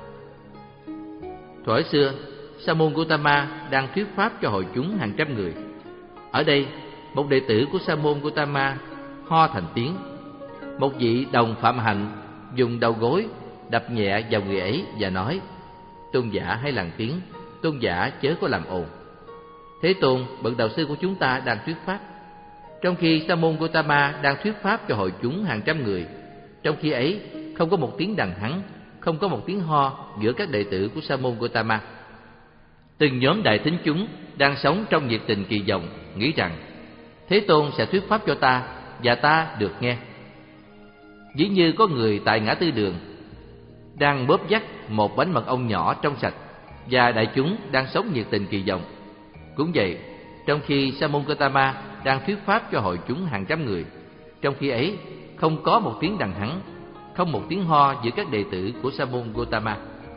Thuở xưa, Sa môn Gotama đang thuyết pháp cho hội chúng hàng trăm người. Ở đây, một đệ tử của Sa môn Gotama ho thành tiếng. Một vị đồng phạm hạnh dùng đầu gối đập nhẹ vào người ấy và nói: tôn giả hãy lặng tiếng, tôn giả chớ có làm ồn. Thế Tôn, bậc đạo sư của chúng ta đang thuyết pháp. Trong khi Sa môn Gotama đang thuyết pháp cho hội chúng hàng trăm người, trong khi ấy không có một tiếng đằng hắng, không có một tiếng ho giữa các đệ tử của Sa môn Gotama. Từng nhóm đại thính chúng đang sống trong nhiệt tình kỳ vọng, nghĩ rằng Thế Tôn sẽ thuyết pháp cho ta và ta được nghe. Ví như có người tại ngã tư đường đang bóp dắt một bánh mật ong nhỏ trong sạch, và đại chúng đang sống nhiệt tình kỳ vọng. Cũng vậy, trong khi Sa môn Gotama đang thuyết pháp cho hội chúng hàng trăm người, trong khi ấy không có một tiếng đằng hắng, không một tiếng ho giữa các đệ tử của Sa môn Gotama.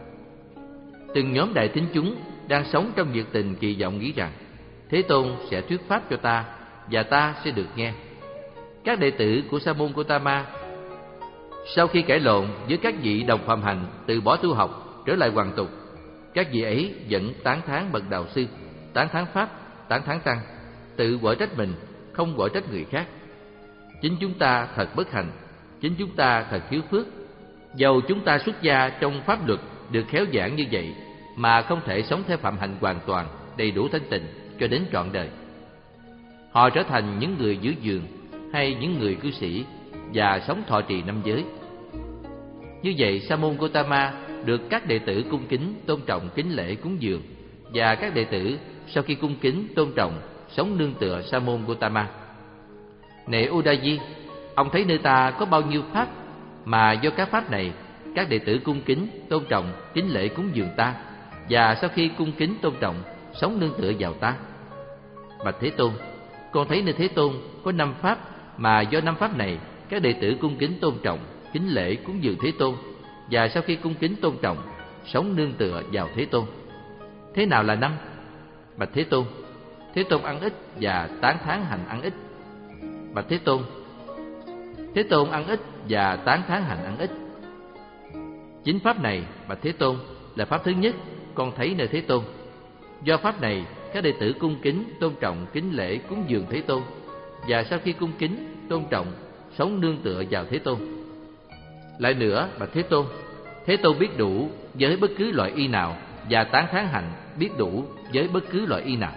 Từng nhóm đại thính chúng đang sống trong nhiệt tình kỳ vọng, nghĩ rằng Thế Tôn sẽ thuyết pháp cho ta và ta sẽ được nghe. Các đệ tử của Sa môn Gotama sau khi cãi lộn với các vị đồng phạm hành, từ bỏ tu học trở lại hoàn tục, các vị ấy vẫn tán thán bậc đạo sư, tán thán pháp, tán thán tăng, tự quở trách mình, không quở trách người khác. Chính chúng ta thật bất hạnh, chính chúng ta thật thiếu phước. Dầu chúng ta xuất gia trong pháp luật được khéo giảng như vậy, mà không thể sống theo phạm hạnh hoàn toàn, đầy đủ thanh tịnh cho đến trọn đời. Họ trở thành những người giữ giường hay những người cư sĩ và sống thọ trì năm giới. Như vậy, Sa môn Gotama được các đệ tử cung kính, tôn trọng, kính lễ, cúng dường, và các đệ tử sau khi cung kính, tôn trọng, sống nương tựa Sa môn Gotama. Này Udayi, ông thấy nơi ta có bao nhiêu pháp mà do các pháp này các đệ tử cung kính, tôn trọng, kính lễ, cúng dường ta, và sau khi cung kính, tôn trọng, sống nương tựa vào ta. Bạch Thế Tôn, con thấy nơi Thế Tôn có năm pháp mà do năm pháp này các đệ tử cung kính, tôn trọng, kính lễ, cúng dường Thế Tôn, và sau khi cung kính, tôn trọng, sống nương tựa vào Thế Tôn. Thế nào là năm? Bạch Thế Tôn, Thế Tôn ăn ít và tán thán hành ăn ít. Bạch Thế Tôn, Thế Tôn ăn ít và tán thán hành ăn ít. Chính pháp này, bạch Thế Tôn, là pháp thứ nhất con thấy nơi Thế Tôn. Do pháp này các đệ tử cung kính, tôn trọng, kính lễ, cúng dường Thế Tôn, và sau khi cung kính, tôn trọng, sống nương tựa vào Thế Tôn. Lại nữa, bạch Thế Tôn, Thế Tôn biết đủ với bất cứ loại y nào, và tán thán hành biết đủ với bất cứ loại y nào.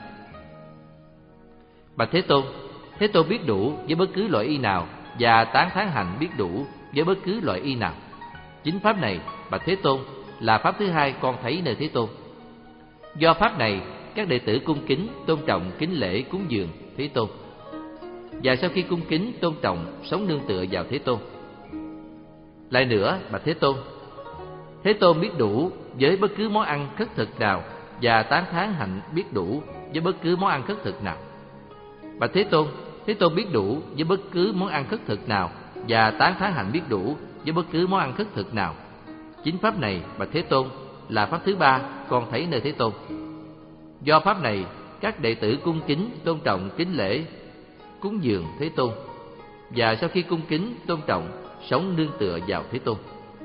Bạch Thế Tôn, Thế Tôn biết đủ với bất cứ loại y nào, và tán thán hành biết đủ với bất cứ loại y nào. Chính pháp này, bạch Thế Tôn, là pháp thứ hai con thấy nơi Thế Tôn. Do pháp này các đệ tử cung kính, tôn trọng, kính lễ, cúng dường Thế Tôn, và sau khi cung kính, tôn trọng, sống nương tựa vào Thế Tôn. Lại nữa, bạch Thế Tôn, Thế Tôn biết đủ với bất cứ món ăn khất thực nào và tán thán hạnh biết đủ với bất cứ món ăn khất thực nào. Bạch Thế Tôn, Thế Tôn biết đủ với bất cứ món ăn khất thực nào và tán thán hạnh biết đủ với bất cứ món ăn khất thực nào. Chính pháp này, bạch Thế Tôn, là pháp thứ ba con thấy nơi Thế Tôn. Do pháp này, các đệ tử cung kính, tôn trọng, kính lễ, cúng dường Thế Tôn, và sau khi cung kính, tôn trọng, sống nương tựa vào Thế Tôn.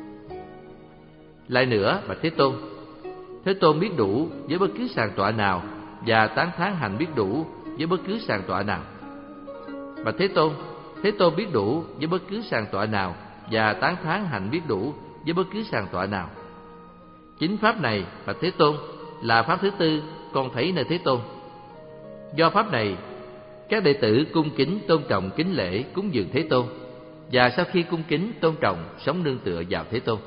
Lại nữa, bạch Thế Tôn, Thế Tôn biết đủ với bất cứ sàng tọa nào và tán thán hạnh biết đủ với bất cứ sàng tọa nào. Bạch Thế Tôn, Thế Tôn biết đủ với bất cứ sàng tọa nào và tán thán hạnh biết đủ với bất cứ sàng tọa nào. Chính pháp này, bạch Thế Tôn, là pháp thứ tư con thấy nơi Thế Tôn. Do pháp này, các đệ tử cung kính, tôn trọng, kính lễ, cúng dường Thế Tôn, và sau khi cung kính, tôn trọng, sống nương tựa vào Thế Tôn.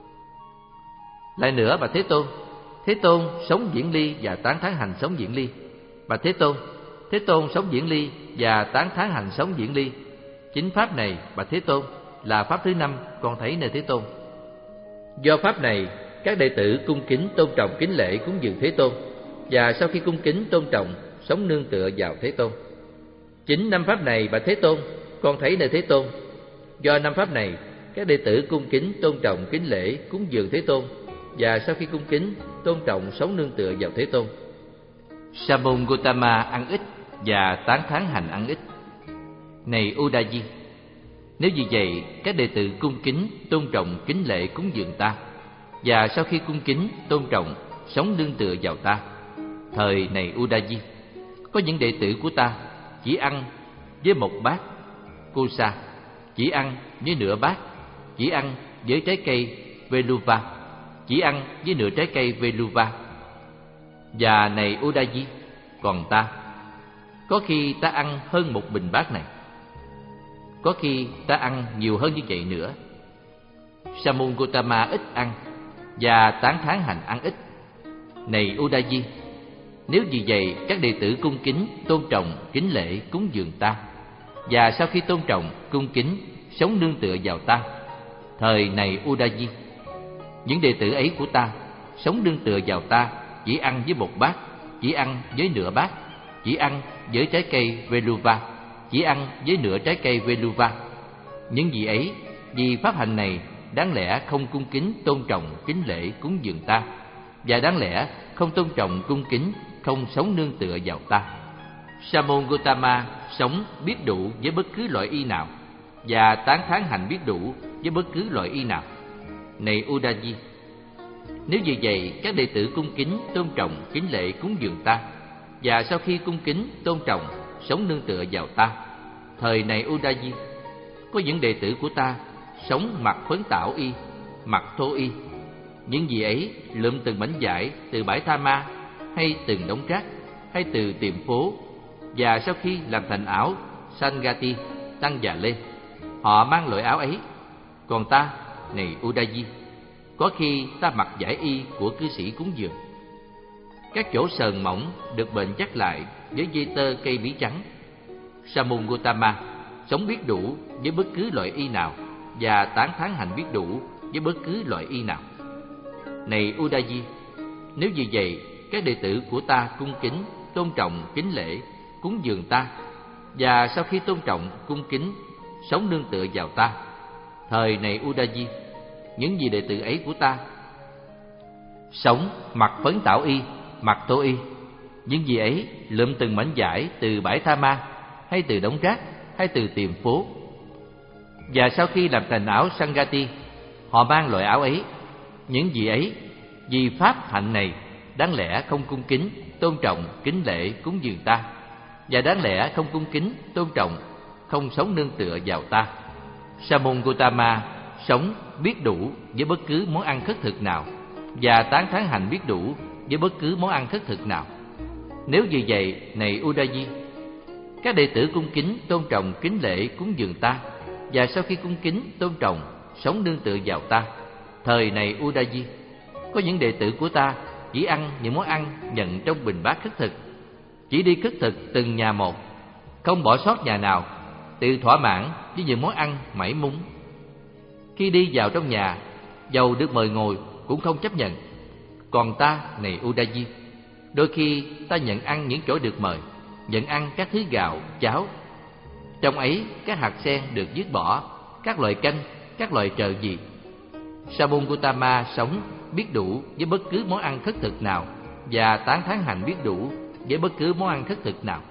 Lại nữa, bạch Thế Tôn, Thế Tôn sống diễn ly và tán thán hành sống diễn ly. Bạch Thế Tôn, Thế Tôn sống diễn ly và tán thán hành sống diễn ly. Chính pháp này, bạch Thế Tôn, là pháp thứ năm con thấy nơi Thế Tôn. Do pháp này, các đệ tử cung kính, tôn trọng, kính lễ, cúng dường Thế Tôn, và sau khi cung kính, tôn trọng, sống nương tựa vào Thế Tôn. Chính năm pháp này, bạch Thế Tôn, con thấy nơi Thế Tôn. Do năm pháp này, các đệ tử cung kính, tôn trọng, kính lễ, cúng dường Thế Tôn, và sau khi cung kính, tôn trọng, sống nương tựa vào Thế Tôn. Sa môn Gotama ăn ít và tán thán hành ăn ít. Này Udayi, nếu vì vậy các đệ tử cung kính, tôn trọng, kính lễ, cúng dường ta, và sau khi cung kính, tôn trọng, sống nương tựa vào ta, thời này Udayi, có những đệ tử của ta chỉ ăn với một bát kosa, chỉ ăn với nửa bát, chỉ ăn với trái cây veluva, chỉ ăn với nửa trái cây veluva. Và này Udayi, còn ta, có khi ta ăn hơn một bình bát này, có khi ta ăn nhiều hơn như vậy nữa. Sa môn Gotama ít ăn và tán thán hành ăn ít. Này Udayi, nếu vì vậy các đệ tử cung kính, tôn trọng, kính lễ, cúng dường ta, và sau khi tôn trọng, cung kính, sống nương tựa vào ta, thời này Udayi, những đệ tử ấy của ta sống nương tựa vào ta chỉ ăn với một bát, chỉ ăn với nửa bát, chỉ ăn với trái cây veluva, chỉ ăn với nửa trái cây veluva. Những gì ấy, vì pháp hành này đáng lẽ không cung kính, tôn trọng, kính lễ, cúng dường ta, và đáng lẽ không tôn trọng, cung kính, không sống nương tựa vào ta. Sa môn Gotama sống biết đủ với bất cứ loại y nào, và tán thán hành biết đủ với bất cứ loại y nào. Này Udayi, nếu vì vậy các đệ tử cung kính, tôn trọng, kính lễ, cúng dường ta, và sau khi cung kính, tôn trọng, sống nương tựa vào ta, thời này Udayi, có những đệ tử của ta sống mặc phấn tảo y, mặc thô y. Những gì ấy lượm từng mảnh vải từ bãi tha ma, hay từng đống rác, hay từ tiệm phố, và sau khi làm thành áo sangati, tăng già lên, họ mang loại áo ấy. Còn ta, này Udayi, có khi ta mặc vải y của cư sĩ cúng dường. Các chỗ sờn mỏng được bện chắc lại với dây tơ cây bí trắng. Sa môn Gotama sống biết đủ với bất cứ loại y nào, và tán thán hành biết đủ với bất cứ loại y nào. Này Udayi, nếu vì vậy các đệ tử của ta cung kính, tôn trọng, kính lễ, cúng dường ta, và sau khi tôn trọng, cung kính, sống nương tựa vào ta, thời này Udayi, những gì đệ tử ấy của ta sống mặc phấn tảo y, mặc tô y. Những gì ấy lượm từng mảnh vải từ bãi tha ma, hay từ đống rác, hay từ tiệm phố, và sau khi làm thành áo sangati, họ mang loại áo ấy. Những gì ấy, vì pháp hạnh này đáng lẽ không cung kính, tôn trọng, kính lễ, cúng dường ta, và đáng lẽ không cung kính, tôn trọng, không sống nương tựa vào ta. Sa môn Gotama sống biết đủ với bất cứ món ăn khất thực nào, và tán thán hành biết đủ với bất cứ món ăn khất thực nào. Nếu vì vậy, này Udayi, các đệ tử cung kính, tôn trọng, kính lễ, cúng dường ta, và sau khi cung kính, tôn trọng, sống nương tựa vào ta, thời này Udayi, có những đệ tử của ta chỉ ăn những món ăn nhận trong bình bát khất thực, chỉ đi khất thực từng nhà một, không bỏ sót nhà nào, tự thỏa mãn với những món ăn mảy múng. Khi đi vào trong nhà, dầu được mời ngồi cũng không chấp nhận. Còn ta, này Udayi, Đôi khi ta nhận ăn những chỗ được mời, nhận ăn các thứ gạo, cháo. Trong ấy các hạt sen được dứt bỏ, các loại canh, các loại trờ gì. Sa môn Gautama sống biết đủ với bất cứ món ăn khất thực nào, và tán thán hành biết đủ với bất cứ món ăn khất thực nào.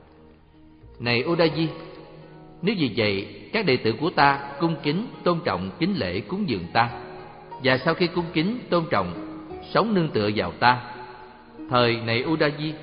Này Udayi, nếu vì vậy các đệ tử của ta cung kính, tôn trọng, kính lễ cúng dường ta, và sau khi cung kính, tôn trọng, sống nương tựa vào ta. Thời này Udayi,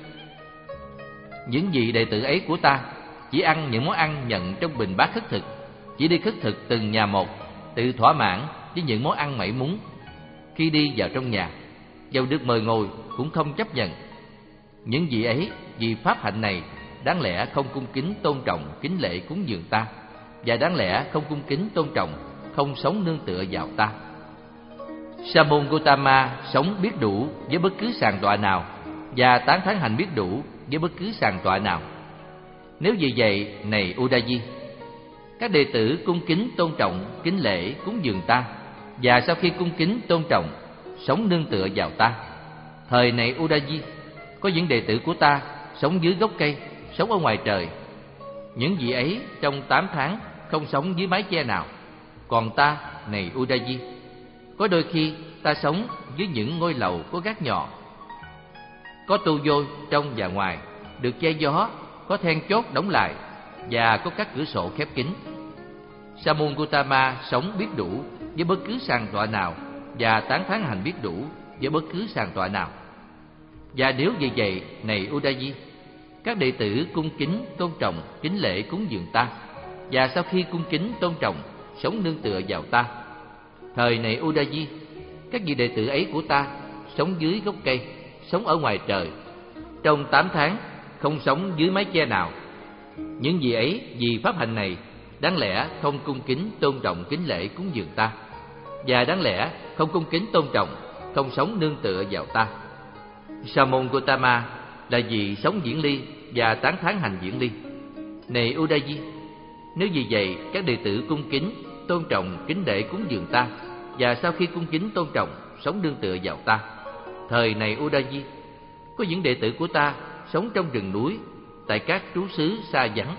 những vị đệ tử ấy của ta chỉ ăn những món ăn nhận trong bình bát khất thực, chỉ đi khất thực từng nhà một, tự thỏa mãn với những món ăn mảy muốn. Khi đi vào trong nhà, dầu được mời ngồi cũng không chấp nhận. Những vị ấy vì pháp hạnh này đáng lẽ không cung kính, tôn trọng, kính lễ cúng dường ta, và đáng lẽ không cung kính, tôn trọng, không sống nương tựa vào ta. Sa môn Gautama sống biết đủ với bất cứ sàng tọa nào, và tán thán hành biết đủ với bất cứ sàng tọa nào. Nếu vì vậy, này Udayi, các đệ tử cung kính, tôn trọng, kính lễ cúng dường ta, và sau khi cung kính, tôn trọng, sống nương tựa vào ta. Thời này Udayi, có những đệ tử của ta sống dưới gốc cây, sống ở ngoài trời. Những vị ấy trong tám tháng không sống dưới mái che nào. Còn ta, này Udayi, có đôi khi ta sống dưới những ngôi lầu có gác nhỏ, có tu vô trong và ngoài, được che gió, có then chốt đóng lại, và có các cửa sổ khép kín. Sa môn Gautama sống biết đủ với bất cứ sàng tọa nào, và tán thán hành biết đủ với bất cứ sàng tọa nào. Và nếu vì vậy, này Udayi, các đệ tử cung kính, tôn trọng, kính lễ cúng dường ta, và sau khi cung kính, tôn trọng, sống nương tựa vào ta. Thời này Udayi, các vị đệ tử ấy của ta sống dưới gốc cây, sống ở ngoài trời, trong tám tháng không sống dưới mái che nào. Những vị ấy vì pháp hành này đáng lẽ không cung kính, tôn trọng, kính lễ cúng dường ta, và đáng lẽ không cung kính, tôn trọng, không sống nương tựa vào ta. Sa môn Gautama là vì sống diễn ly và tán thán hành diễn ly. Này Udayi, nếu vì vậy các đệ tử cung kính, tôn trọng, kính lễ cúng dường ta, và sau khi cung kính, tôn trọng, sống nương tựa vào ta. Thời này Udayi, có những đệ tử của ta sống trong rừng núi, tại các trú xứ xa vắng.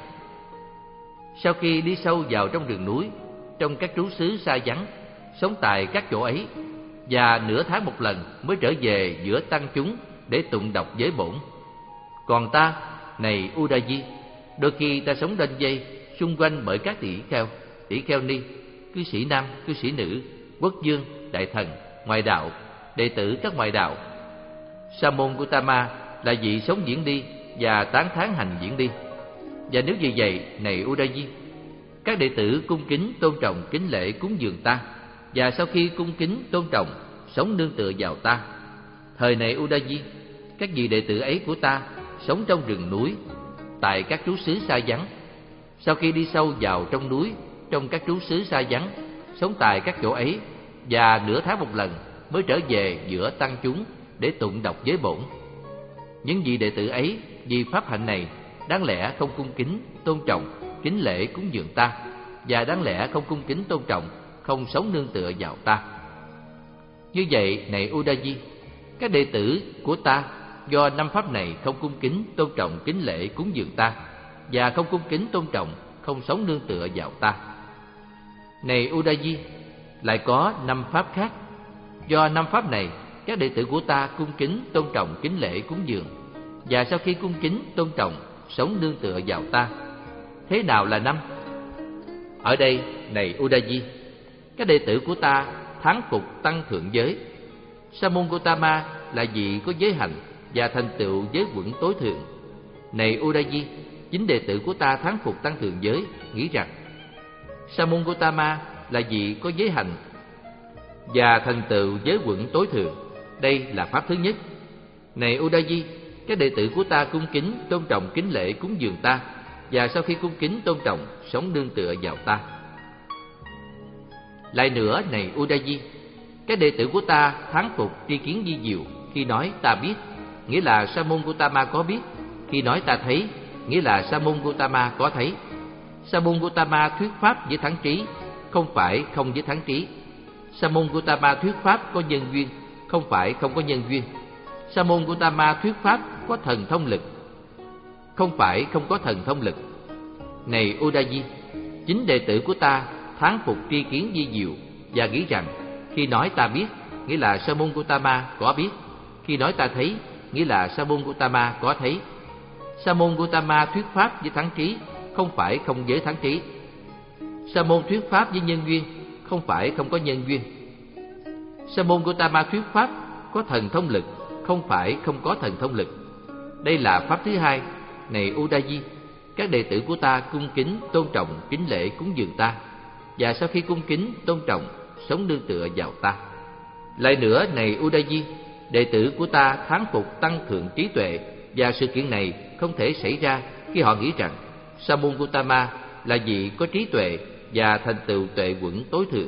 Sau khi đi sâu vào trong rừng núi, trong các trú xứ xa vắng, sống tại các chỗ ấy, và nửa tháng một lần mới trở về giữa tăng chúng để tụng đọc giới bổn. Còn ta, này Udayi, đôi khi ta sống đên dây xung quanh bởi các tỷ kheo, tỷ kheo ni, cư sĩ nam, cư sĩ nữ, quốc vương, đại thần, ngoại đạo, đệ tử các ngoại đạo. Sa môn Gautama là vị sống diễn đi và tán thán hành diễn đi. Và nếu vì vậy, này Udayi, các đệ tử cung kính, tôn trọng, kính lễ cúng dường ta, và sau khi cung kính, tôn trọng, sống nương tựa vào ta. Thời này Udayi, các vị đệ tử ấy của ta sống trong rừng núi, tại các trú xứ xa vắng. Sau khi đi sâu vào trong núi, trong các trú xứ xa vắng, sống tại các chỗ ấy, và nửa tháng một lần mới trở về giữa tăng chúng để tụng đọc giới bổn. Những vị đệ tử ấy vì pháp hạnh này đáng lẽ không cung kính, tôn trọng, kính lễ cúng dường ta, và đáng lẽ không cung kính, tôn trọng, không sống nương tựa vào ta. Như vậy, này Udayi, các đệ tử của ta do năm pháp này không cung kính, tôn trọng, kính lễ cúng dường ta, và không cung kính, tôn trọng, không sống nương tựa vào ta. Này Udayi, lại có năm pháp khác. Do năm pháp này, các đệ tử của ta cung kính, tôn trọng, kính lễ cúng dường, và sau khi cung kính, tôn trọng, sống nương tựa vào ta. Thế nào là năm? Ở đây, này Udayi, các đệ tử của ta thán phục tăng thượng giới. Sa môn Gautama là vị có giới hạnh và thành tựu giới quẩn tối thượng. Này Udayi, chính đệ tử của ta thán phục tăng thượng giới, nghĩ rằng Sa môn Gautama là vị có giới hạnh và thành tựu giới quẩn tối thượng. Đây là pháp thứ nhất. Này Udayi, các đệ tử của ta cung kính, tôn trọng, kính lễ cúng dường ta, và sau khi cung kính, tôn trọng, sống nương tựa vào ta. Lại nữa, này Udayi, các đệ tử của ta thán phục tri kiến vi diệu. Khi nói ta biết, nghĩa là Sa môn Gautama có biết. Khi nói ta thấy, nghĩa là Sa môn Gautama có thấy. Sa môn Gautama thuyết pháp với thắng trí, không phải không với thắng trí. Sa môn Gautama thuyết pháp có nhân duyên, không phải không có nhân duyên. Sa môn Gautama thuyết pháp có thần thông lực, không phải không có thần thông lực. Này Udayi, chính đệ tử của ta thán phục tri kiến vi diệu và nghĩ rằng khi nói ta biết, nghĩa là Sa môn Gautama có biết; khi nói ta thấy, nghĩa là Sa môn Gautama có thấy. Sa môn Gautama thuyết pháp với thắng trí, không phải không với thắng trí. Sa môn thuyết pháp với nhân duyên, không phải không có nhân duyên. Sa môn Gautama thuyết pháp có thần thông lực, không phải không có thần thông lực. Đây là pháp thứ hai. Này Udayi, các đệ tử của ta cung kính, tôn trọng, kính lễ cúng dường ta, và sau khi cung kính, tôn trọng, sống nương tựa vào ta. Lại nữa, này Udayi, đệ tử của ta thán phục tăng thượng trí tuệ, và sự kiện này không thể xảy ra khi họ nghĩ rằng Sa môn Gautama là vị có trí tuệ và thành tựu tuệ quẩn tối thượng.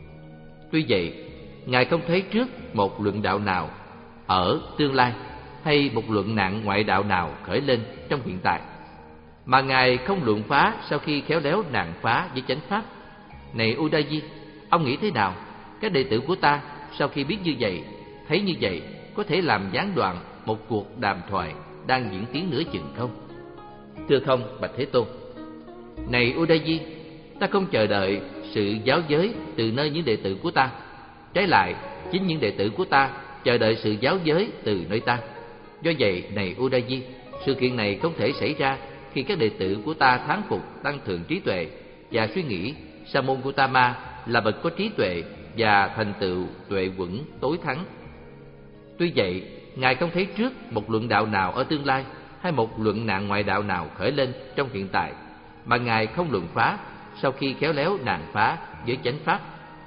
Tuy vậy, Ngài không thấy trước một luận đạo nào ở tương lai hay một luận nạn ngoại đạo nào khởi lên trong hiện tại mà Ngài không luận phá sau khi khéo léo nạn phá với chánh pháp. Này Udayi, ông nghĩ thế nào? Các đệ tử của ta sau khi biết như vậy, thấy như vậy, có thể làm gián đoạn một cuộc đàm thoại đang diễn tiến nửa chừng không? Thưa không, bạch Thế Tôn. Này Udayi, ta không chờ đợi sự giáo giới từ nơi những đệ tử của ta. Trái lại, chính những đệ tử của ta chờ đợi sự giáo giới từ nơi ta. Do vậy, này Udayi, sự kiện này không thể xảy ra khi các đệ tử của ta thán phục tăng thượng trí tuệ và suy nghĩ Sa môn Gautama là bậc có trí tuệ và thành tựu tuệ quẩn tối thắng. Tuy vậy, Ngài không thấy trước một luận đạo nào ở tương lai hay một luận nạn ngoại đạo nào khởi lên trong hiện tại mà Ngài không luận phá sau khi khéo léo nạn phá với chánh pháp.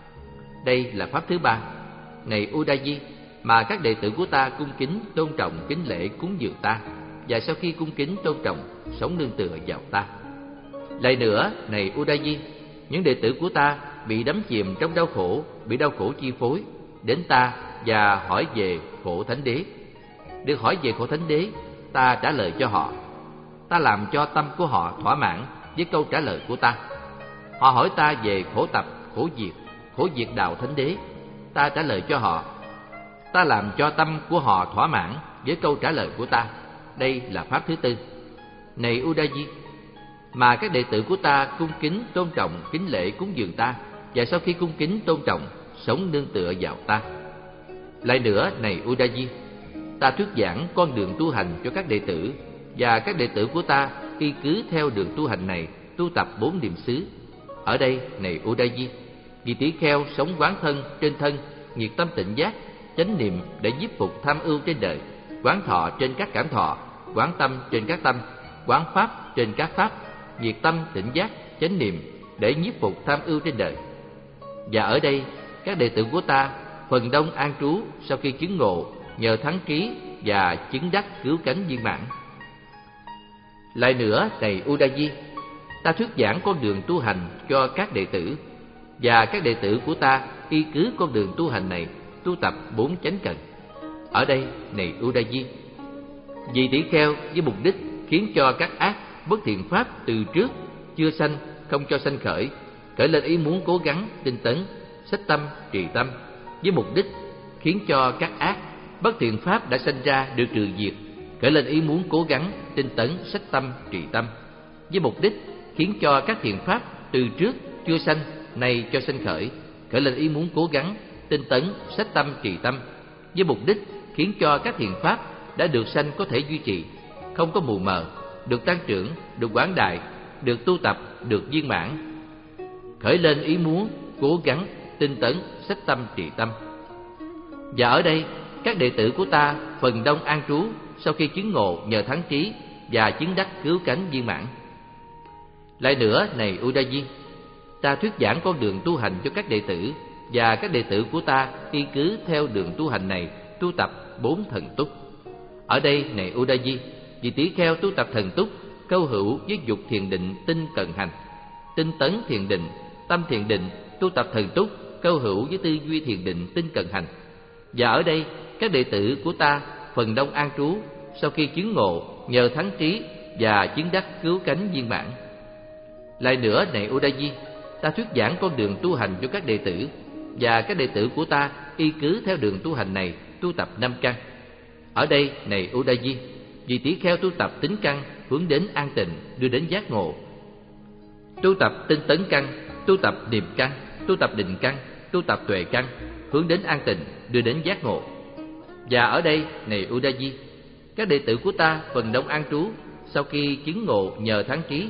Đây là pháp thứ ba. Này Udayi, mà các đệ tử của ta cung kính, tôn trọng, kính lễ cúng dường ta, và sau khi cung kính, tôn trọng, sống nương tựa vào ta. Lại nữa, này Udayi, những đệ tử của ta bị đắm chìm trong đau khổ, bị đau khổ chi phối, đến ta và hỏi về khổ thánh đế. Được hỏi về khổ thánh đế, ta trả lời cho họ. Ta làm cho tâm của họ thỏa mãn với câu trả lời của ta. Họ hỏi ta về khổ tập, khổ diệt, khổ diệt đạo thánh đế. Ta trả lời cho họ. Ta làm cho tâm của họ thỏa mãn với câu trả lời của ta. Đây là pháp thứ tư. Này Udayi, mà các đệ tử của ta cung kính, tôn trọng, kính lễ cúng dường ta, và sau khi cung kính, tôn trọng, sống nương tựa vào ta. Lại nữa, này Udayi, ta thuyết giảng con đường tu hành cho các đệ tử, và các đệ tử của ta y cứ theo đường tu hành này tu tập bốn niệm xứ. Ở đây, này Udayi, vì tỷ kheo sống quán thân trên thân, nhiệt tâm tịnh giác, chánh niệm để nhiếp phục tham ưu trên đời, quán thọ trên các cảm thọ, quán tâm trên các tâm, quán pháp trên các pháp, nhiệt tâm tịnh giác, chánh niệm để nhiếp phục tham ưu trên đời. Và ở đây, các đệ tử của ta phần đông an trú sau khi chứng ngộ nhờ thắng trí và chứng đắc cứu cánh viên mãn. Lại nữa, này Udayi, ta thuyết giảng con đường tu hành cho các đệ tử, và các đệ tử của ta y cứ con đường tu hành này tu tập bốn chánh cần. Ở đây, này Udayi, vì tỷ kheo với mục đích khiến cho các ác bất thiện pháp từ trước chưa sanh không cho sanh khởi, khởi lên ý muốn cố gắng tinh tấn, sách tâm, trì tâm, với mục đích khiến cho các ác bất thiện pháp đã sanh ra được trừ diệt, khởi lên ý muốn cố gắng tinh tấn, sách tâm, trì tâm, với mục đích khiến cho các thiện pháp từ trước chưa sanh nay cho sanh khởi, khởi lên ý muốn cố gắng tinh tấn, sách tâm, trì tâm, với mục đích khiến cho các thiện pháp đã được sanh có thể duy trì, không có mù mờ, được tăng trưởng, được quảng đại, được tu tập, được viên mãn, khởi lên ý muốn cố gắng tinh tấn, sách tâm, trì tâm. Và ở đây, các đệ tử của ta phần đông an trú sau khi chứng ngộ nhờ thắng trí và chứng đắc cứu cánh viên mãn. Lại nữa, này Udayi, ta thuyết giảng con đường tu hành cho các đệ tử, và các đệ tử của ta y cứ theo đường tu hành này tu tập bốn thần túc. Ở đây, này Udayi, vì tỷ kheo tu tập thần túc câu hữu với dục thiền định tinh cần hành, tinh tấn thiền định, tâm thiền định, tu tập thần túc câu hữu với tư duy thiền định tinh cần hành. Và ở đây, các đệ tử của ta phần đông an trú sau khi chứng ngộ nhờ thắng trí và chứng đắc cứu cánh viên mãn. Lại nữa, này Udayi, ta thuyết giảng con đường tu hành cho các đệ tử, và các đệ tử của ta y cứ theo đường tu hành này tu tập năm căn. Ở đây này Udayi, vị tỷ kheo tu tập tính căn hướng đến an tịnh đưa đến giác ngộ, tu tập tinh tấn căn, tu tập niệm căn, tu tập định căn, tu tập tuệ căn hướng đến an tịnh đưa đến giác ngộ. Và ở đây này Udayi, các đệ tử của ta phần đông an trú sau khi chứng ngộ nhờ thắng trí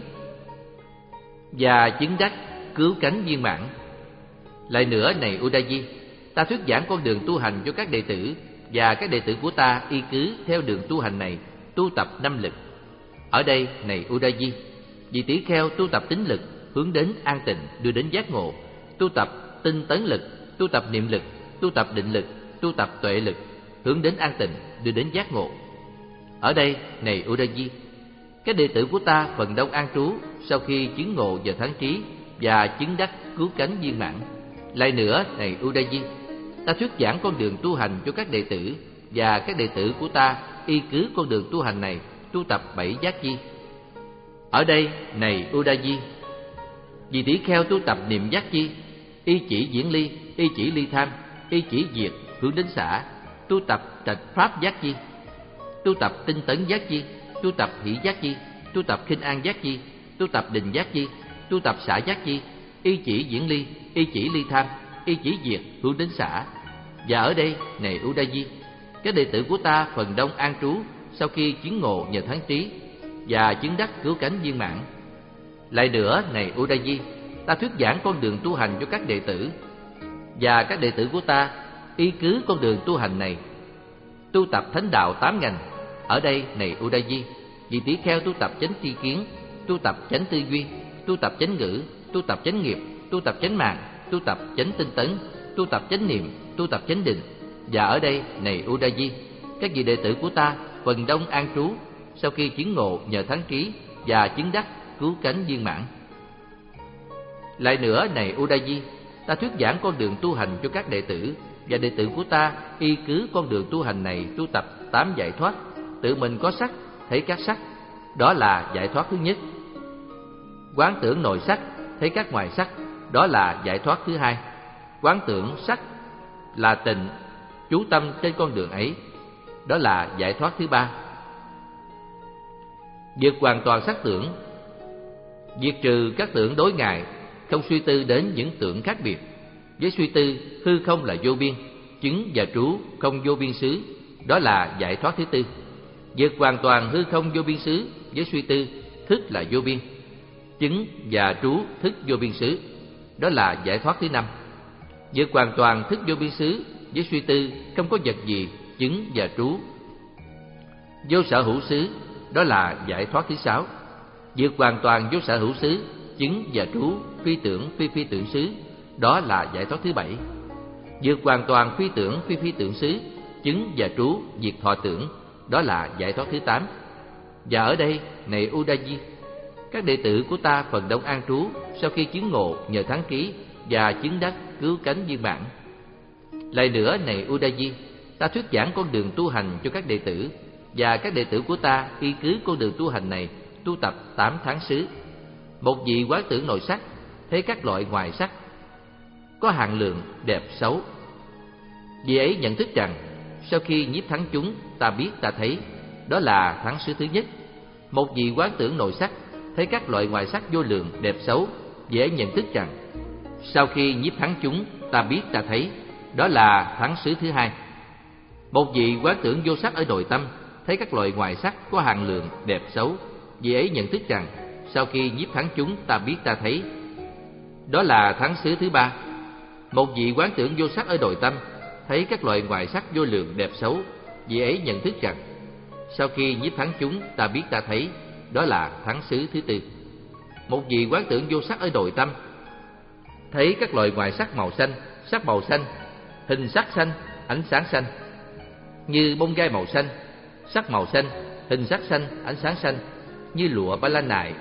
và chứng đắc cứu cánh viên mãn. Lại nữa này Udayi, ta thuyết giảng con đường tu hành cho các đệ tử, và các đệ tử của ta y cứ theo đường tu hành này tu tập năm lực. Ở đây này Udayi, vị tỷ kheo tu tập tín lực hướng đến an tịnh đưa đến giác ngộ, tu tập tinh tấn lực, tu tập niệm lực, tu tập định lực, tu tập tuệ lực hướng đến an tịnh đưa đến giác ngộ. Ở đây này Udayi, các đệ tử của ta phần đông an trú sau khi chứng ngộ và thắng trí và chứng đắc cứu cánh viên mãn. Lại nữa này Udayi, ta thuyết giảng con đường tu hành cho các đệ tử, và các đệ tử của ta y cứ con đường tu hành này tu tập bảy giác chi. Ở đây này Udayi, vì tỷ kheo tu tập niệm giác chi, y chỉ diễn ly, y chỉ ly tham, y chỉ diệt hướng đến xả, tu tập trạch pháp giác chi, tu tập tinh tấn giác chi, tu tập hỷ giác chi, tu tập khinh an giác chi, tu tập định giác chi, tu tập xả giác chi, y chỉ diễn ly, y chỉ ly tham, y chỉ diệt hướng đến xả. Và ở đây này Udayi, các đệ tử của ta phần đông an trú sau khi chứng ngộ nhờ thắng trí và chứng đắc cứu cánh viên mãn. Lại nữa này Udayi, ta thuyết giảng con đường tu hành cho các đệ tử, và các đệ tử của ta y cứ con đường tu hành này tu tập thánh đạo tám ngành. Ở đây này Udayi, vị tỷ kheo tu tập chánh tri kiến, tu tập chánh tư duy, tu tập chánh ngữ, tu tập chánh nghiệp, tu tập chánh mạng, tu tập chánh tinh tấn, tu tập chánh niệm, tu tập chánh định. Và ở đây này Udayi, các vị đệ tử của ta phần đông an trú sau khi chứng ngộ nhờ thắng trí và chứng đắc cứu cánh viên mãn. Lại nữa này Udayi, ta thuyết giảng con đường tu hành cho các đệ tử, và đệ tử của ta y cứ con đường tu hành này tu tập tám giải thoát. Tự mình có sắc, thấy các sắc, đó là giải thoát thứ nhất. Quán tưởng nội sắc, thấy các ngoài sắc, đó là giải thoát thứ hai. Quán tưởng sắc là tịnh, chú tâm trên con đường ấy, đó là giải thoát thứ ba. Vượt hoàn toàn sắc tưởng, diệt trừ các tưởng đối ngại, không suy tư đến những tưởng khác biệt. Với suy tư hư không là vô biên, chứng và trú không vô biên xứ, đó là giải thoát thứ tư. Vượt hoàn toàn hư không vô biên xứ với suy tư thức là vô biên, chứng và trú thức vô biên xứ, đó là giải thoát thứ năm. Vượt hoàn toàn thức vô biên xứ với suy tư không có vật gì, chứng và trú vô sở hữu xứ, đó là giải thoát thứ sáu. Vượt hoàn toàn vô sở hữu xứ, chứng và trú phi tưởng phi phi tưởng xứ, đó là giải thoát thứ bảy. Vượt hoàn toàn phi tưởng phi phi tưởng xứ, chứng và trú diệt thọ tưởng, đó là giải thoát thứ tám. Và ở đây này Udayi, các đệ tử của ta phần đông an trú sau khi chứng ngộ nhờ thắng trí và chứng đắc cứu cánh viên mãn. Lại nữa này Udayi, ta thuyết giảng con đường tu hành cho các đệ tử, và các đệ tử của ta y cứ con đường tu hành này tu tập tám tháng xứ. Một vị quán tưởng nội sắc, thấy các loại ngoài sắc có hạng lượng đẹp xấu. Vì ấy nhận thức rằng sau khi nhiếp thắng chúng, ta biết ta thấy, đó là thắng xứ thứ nhất. Một vị quán tưởng nội sắc, thấy các loại ngoài sắc vô lượng đẹp xấu. Vì ấy nhận thức rằng sau khi nhiếp thắng chúng, ta biết ta thấy, đó là thắng xứ thứ hai. Một vị quán tưởng vô sắc ở nội tâm, thấy các loại ngoài sắc có hạng lượng đẹp xấu. Vì ấy nhận thức rằng sau khi nhiếp thắng chúng, ta biết ta thấy, đó là thắng xứ thứ ba. Một vị quán tưởng vô sắc ở nội tâm, thấy các loại ngoài sắc vô lượng đẹp xấu. Vì ấy nhận thức rằng sau khi nhiếp thắng chúng, ta biết ta thấy, đó là thắng xứ thứ tư. Một vị quán tưởng vô sắc ở nội tâm, thấy các loại ngoài sắc màu xanh, sắc màu xanh, hình sắc xanh, ánh sáng xanh, như bông gai màu xanh, sắc màu xanh, hình sắc xanh, ánh sáng xanh, như lụa ba la nại,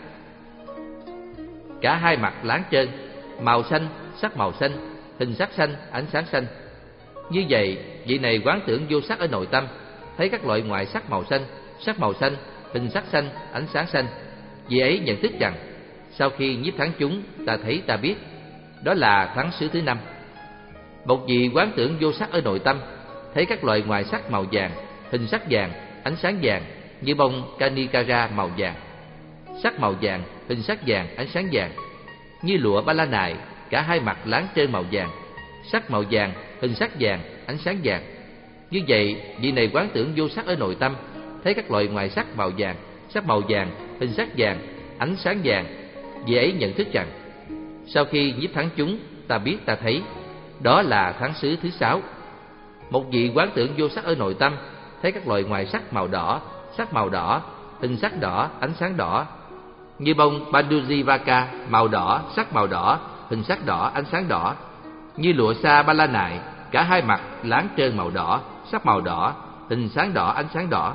cả hai mặt láng trơn, màu xanh, sắc màu xanh, hình sắc xanh, ánh sáng xanh. Như vậy, vị này quán tưởng vô sắc ở nội tâm, thấy các loại ngoại sắc màu xanh, sắc màu xanh, hình sắc xanh, ánh sáng xanh. Vị ấy nhận thức rằng sau khi nhiếp thắng chúng, ta thấy ta biết, đó là thắng xứ thứ năm. Một vị quán tưởng vô sắc ở nội tâm, thấy các loại ngoại sắc màu vàng, hình sắc vàng, ánh sáng vàng, như bông Kanikara màu vàng. Sắc màu vàng, hình sắc vàng, ánh sáng vàng, như lụa ba la nại, cả hai mặt láng trơn màu vàng. Sắc màu vàng, hình sắc vàng, ánh sáng vàng. Như vậy, vị này quán tưởng vô sắc ở nội tâm, thấy các loại ngoài sắc màu vàng, sắc màu vàng, hình sắc vàng, ánh sáng vàng. Vị ấy nhận thức rằng, sau khi nhiếp thắng chúng, ta biết ta thấy, đó là thắng xứ thứ sáu. Một vị quán tưởng vô sắc ở nội tâm, thấy các loại ngoài sắc màu đỏ, sắc màu đỏ, hình sắc đỏ, ánh sáng đỏ, như bông Bandujivaka màu đỏ, sắc màu đỏ, hình sắc đỏ, ánh sáng đỏ, như lụa sa ba la nại, cả hai mặt láng trơn màu đỏ, sắc màu đỏ, hình sáng đỏ, ánh sáng đỏ.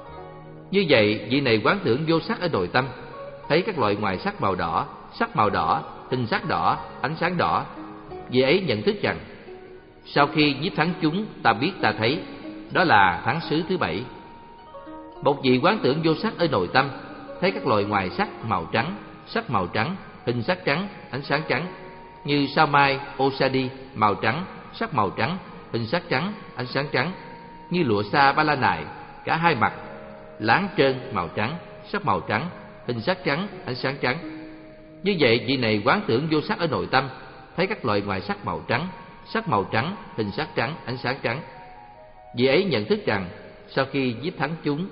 Như vậy, vị này quán tưởng vô sắc ở nội tâm, thấy các loại ngoài sắc màu đỏ, sắc màu đỏ, hình sắc đỏ, ánh sáng đỏ. Vị ấy nhận thức rằng, sau khi nhiếp thắng chúng, ta biết ta thấy, đó là thắng xứ thứ bảy. Một vị quán tưởng vô sắc ở nội tâm, thấy các loại ngoài sắc màu trắng, sắc màu trắng, hình sắc trắng, ánh sáng trắng, như sao mai Osadi màu trắng, sắc màu trắng, hình sắc trắng, ánh sáng trắng, như lụa sa ba la nại, cả hai mặt láng trơn màu trắng, sắc màu trắng, hình sắc trắng, ánh sáng trắng. Như vậy, vị này quán tưởng vô sắc ở nội tâm, thấy các loại ngoài sắc màu trắng, sắc màu trắng, hình sắc trắng, ánh sáng trắng. Vị ấy nhận thức rằng, sau khi nhiếp thắng chúng,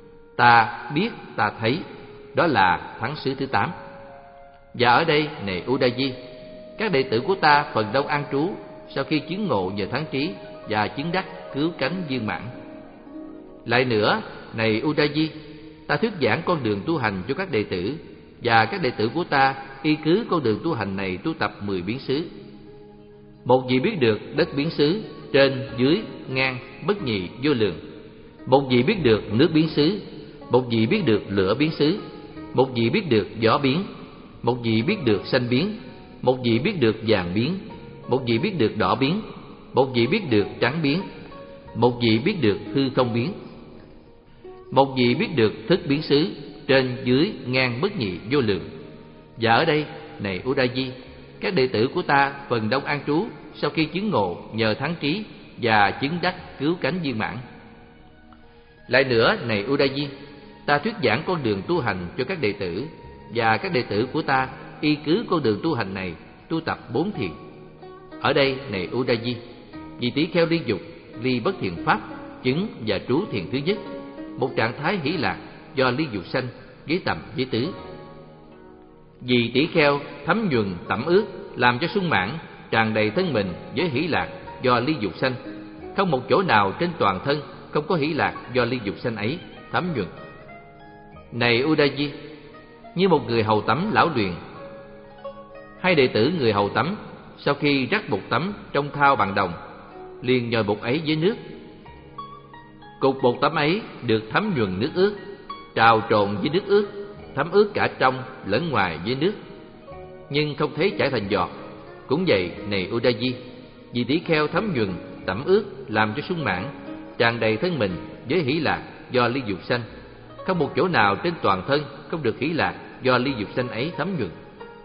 ta biết ta thấy, đó là thắng xứ thứ tám. Và ở đây, này Udayi, các đệ tử của ta phần đông an trú, sau khi chứng ngộ nhờ thắng trí và chứng đắc cứu cánh viên mãn. Lại nữa, này Udayi, ta thuyết giảng con đường tu hành cho các đệ tử, và các đệ tử của ta y cứ con đường tu hành này tu tập mười biến xứ. Một vị biết được đất biến xứ, trên, dưới, ngang, bất nhị, vô lượng. Một vị biết được nước biến xứ, một vị biết được lửa biến xứ, một vị biết được gió biến, một vị biết được xanh biến, một vị biết được vàng biến, một vị biết được đỏ biến, một vị biết được trắng biến, một vị biết được hư không biến, một vị biết được thức biến xứ, trên, dưới, ngang, bất nhị, vô lượng. Và ở đây, này Udayi, các đệ tử của ta phần đông an trú, sau khi chứng ngộ nhờ thắng trí và chứng đắc cứu cánh viên mãn. Lại nữa, này Udayi, ta thuyết giảng con đường tu hành cho các đệ tử, và các đệ tử của ta y cứ con đường tu hành này tu tập bốn thiền. Ở đây, này Udayi, vì tỷ kheo ly dục, ly bất thiện pháp, chứng và trú thiền thứ nhất, một trạng thái hỷ lạc do ly dục sanh với tầm với tứ. Vì tỷ kheo thấm nhuần tẩm ướt, làm cho sung mãn tràn đầy thân mình với hỷ lạc do ly dục sanh, không một chỗ nào trên toàn thân không có hỷ lạc do ly dục sanh ấy thấm nhuần. Này Udayi, như một người hầu tắm lão luyện, hai đệ tử người hầu tắm sau khi rắc bột tắm trong thau bằng đồng, liền nhồi bột ấy với nước. Cục bột tắm ấy được thấm nhuần nước ướt, trào trộn với nước ướt, thấm ướt cả trong lẫn ngoài với nước, nhưng không thấy chảy thành giọt. Cũng vậy, này Udayi, vì tỷ kheo thấm nhuần tẩm ướt, làm cho sung mãn tràn đầy thân mình với hỷ lạc do ly dục sanh, không một chỗ nào trên toàn thân không được hỷ lạc do ly dục sanh ấy thấm nhuần.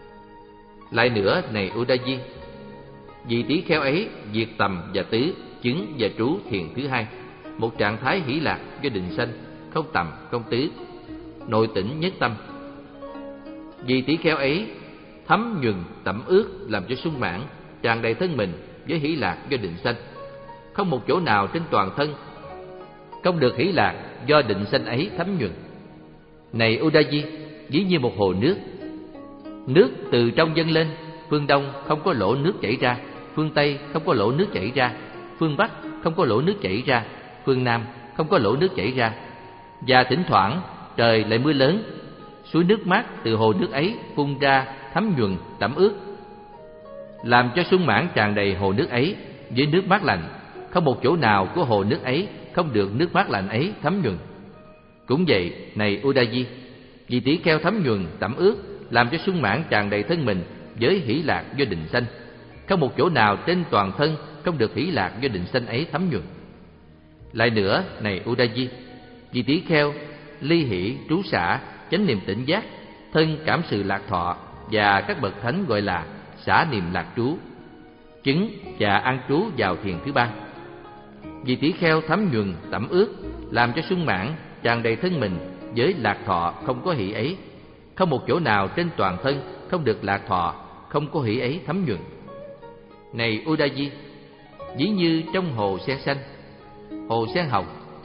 Lại nữa, này Udayi, vì tỷ kheo ấy diệt tầm và tứ, chứng và trú thiền thứ hai, một trạng thái hỷ lạc do định sanh, không tầm không tứ, nội tỉnh nhất tâm. Vì tỷ kheo ấy thấm nhuần tẩm ướt, làm cho sung mãn tràn đầy thân mình với hỷ lạc do định sanh, không một chỗ nào trên toàn thân không được hỷ lạc do định sanh ấy thấm nhuần. Này Udayi, ví như một hồ nước, nước từ trong dâng lên, phương đông không có lỗ nước chảy ra, phương tây không có lỗ nước chảy ra, phương bắc không có lỗ nước chảy ra, phương nam không có lỗ nước chảy ra, và thỉnh thoảng trời lại mưa lớn, suối nước mát từ hồ nước ấy phun ra thấm nhuần tẩm ướt, làm cho sung mãn tràn đầy hồ nước ấy với nước mát lạnh, không một chỗ nào của hồ nước ấy không được nước mát lạnh ấy thấm nhuần. Cũng vậy, này Udayi, vì tỷ kheo thấm nhuần tẩm ướt, làm cho sung mãn tràn đầy thân mình với hỷ lạc do định sanh, không một chỗ nào trên toàn thân không được hỷ lạc do định sanh ấy thấm nhuần. Lại nữa, này Udayi, vì tỷ kheo ly hỷ trú xả, chánh niệm tỉnh giác, thân cảm sự lạc thọ, và các bậc thánh gọi là xả niệm lạc trú, chứng và an trú vào thiền thứ ba. Vì tỷ kheo thấm nhuần tẩm ướt, làm cho sung mãn tràn đầy thân mình với lạc thọ không có hỷ ấy. Không một chỗ nào trên toàn thân không được lạc thọ không có hỷ ấy thấm nhuần. Này Udayi, ví như trong hồ sen xanh, hồ sen hồng,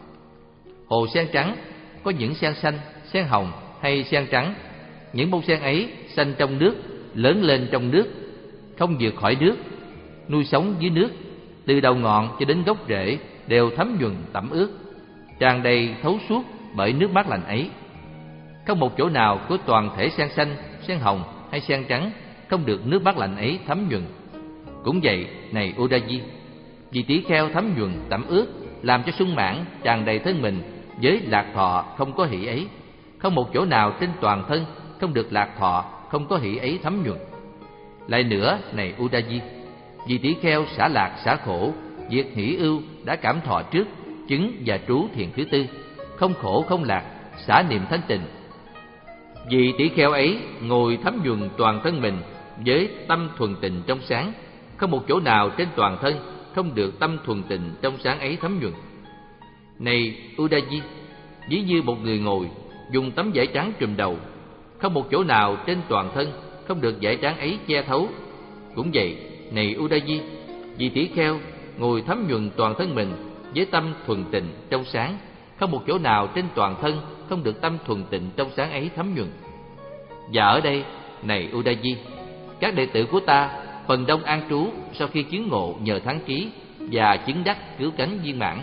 hồ sen trắng, có những sen xanh, sen hồng hay sen trắng. Những bông sen ấy xanh trong nước, lớn lên trong nước, không vượt khỏi nước, nuôi sống dưới nước, từ đầu ngọn cho đến gốc rễ đều thấm nhuần tẩm ướt, tràn đầy thấu suốt bởi nước mát lành ấy. Không một chỗ nào của toàn thể sen xanh, sen hồng hay sen trắng không được nước mát lạnh ấy thấm nhuần. Cũng vậy, này Udayi, vì tỷ kheo thấm nhuần tẩm ướt, làm cho sung mãn tràn đầy thân mình với lạc thọ không có hỷ ấy. Không một chỗ nào trên toàn thân không được lạc thọ không có hỷ ấy thấm nhuần. Lại nữa, này Udayi, vì tỷ kheo xả lạc xả khổ, diệt hỷ ưu đã cảm thọ trước, chứng và trú thiền thứ tư, không khổ không lạc, xả niệm thanh tịnh. Vì tỷ kheo ấy ngồi thấm nhuần toàn thân mình với tâm thuần tịnh trong sáng, không một chỗ nào trên toàn thân không được tâm thuần tịnh trong sáng ấy thấm nhuần. Này Udayi, ví như một người ngồi dùng tấm vải trắng trùm đầu, không một chỗ nào trên toàn thân không được vải trắng ấy che thấu. Cũng vậy, này Udayi, vì tỷ kheo ngồi thấm nhuần toàn thân mình với tâm thuần tịnh trong sáng, không một chỗ nào trên toàn thân không được tâm thuần tịnh trong sáng ấy thấm nhuần. Và ở đây, này Udayi, các đệ tử của ta phần đông an trú sau khi chứng ngộ nhờ thắng trí và chứng đắc cứu cánh viên mãn.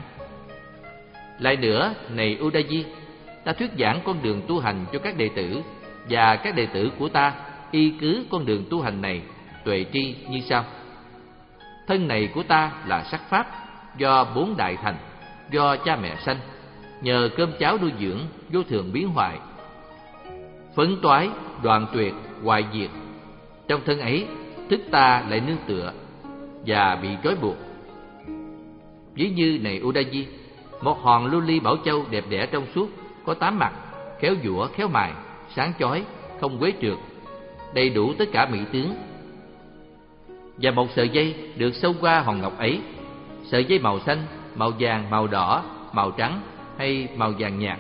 Lại nữa, này Udayi, ta thuyết giảng con đường tu hành cho các đệ tử, và các đệ tử của ta y cứ con đường tu hành này tuệ tri như sau. Thân này của ta là sắc pháp, do bốn đại thành, do cha mẹ sanh, nhờ cơm cháo nuôi dưỡng, vô thường biến hoại, phấn toái, đoạn tuyệt, hoại diệt. Trong thân ấy, thức ta lại nương tựa và bị trói buộc. Ví như, này Udayi, một hòn lưu ly bảo châu đẹp đẽ trong suốt, có tám mặt, khéo giũa, khéo mài, sáng chói, không quấy trượt, đầy đủ tất cả mỹ tướng. Và một sợi dây được sâu qua hòn ngọc ấy, sợi dây màu xanh, màu vàng, màu đỏ, màu trắng hay màu vàng nhạt.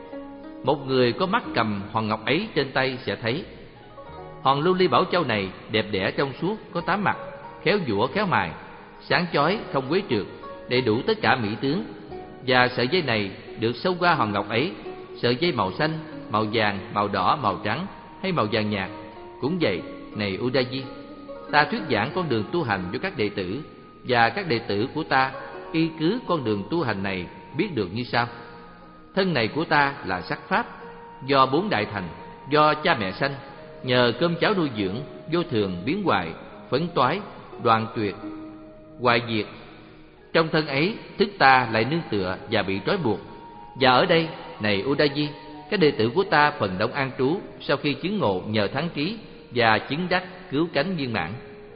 Một người có mắt cầm hòn ngọc ấy trên tay sẽ thấy. Hòn lưu ly bảo châu này đẹp đẽ trong suốt, có tám mặt, khéo giũa, khéo mài, sáng chói, không quấy trượt, đầy đủ tất cả mỹ tướng. Và sợi dây này được sâu qua hòn ngọc ấy, sợi dây màu xanh, màu vàng, màu đỏ, màu trắng hay màu vàng nhạt. Cũng vậy, này Udayi, ta thuyết giảng con đường tu hành cho các đệ tử, và các đệ tử của ta y cứ con đường tu hành này biết được như sau. Thân này của ta là sắc pháp, do bốn đại thành, do cha mẹ sanh, nhờ cơm cháo nuôi dưỡng, vô thường biến hoại, phấn toái, đoạn tuyệt, hoại diệt. Trong thân ấy, thức ta lại nương tựa và bị trói buộc. Và ở đây, này Udayi, các đệ tử của ta phần đông an trú sau khi chứng ngộ nhờ thắng trí và chứng đắc cứu cánh viên mãn.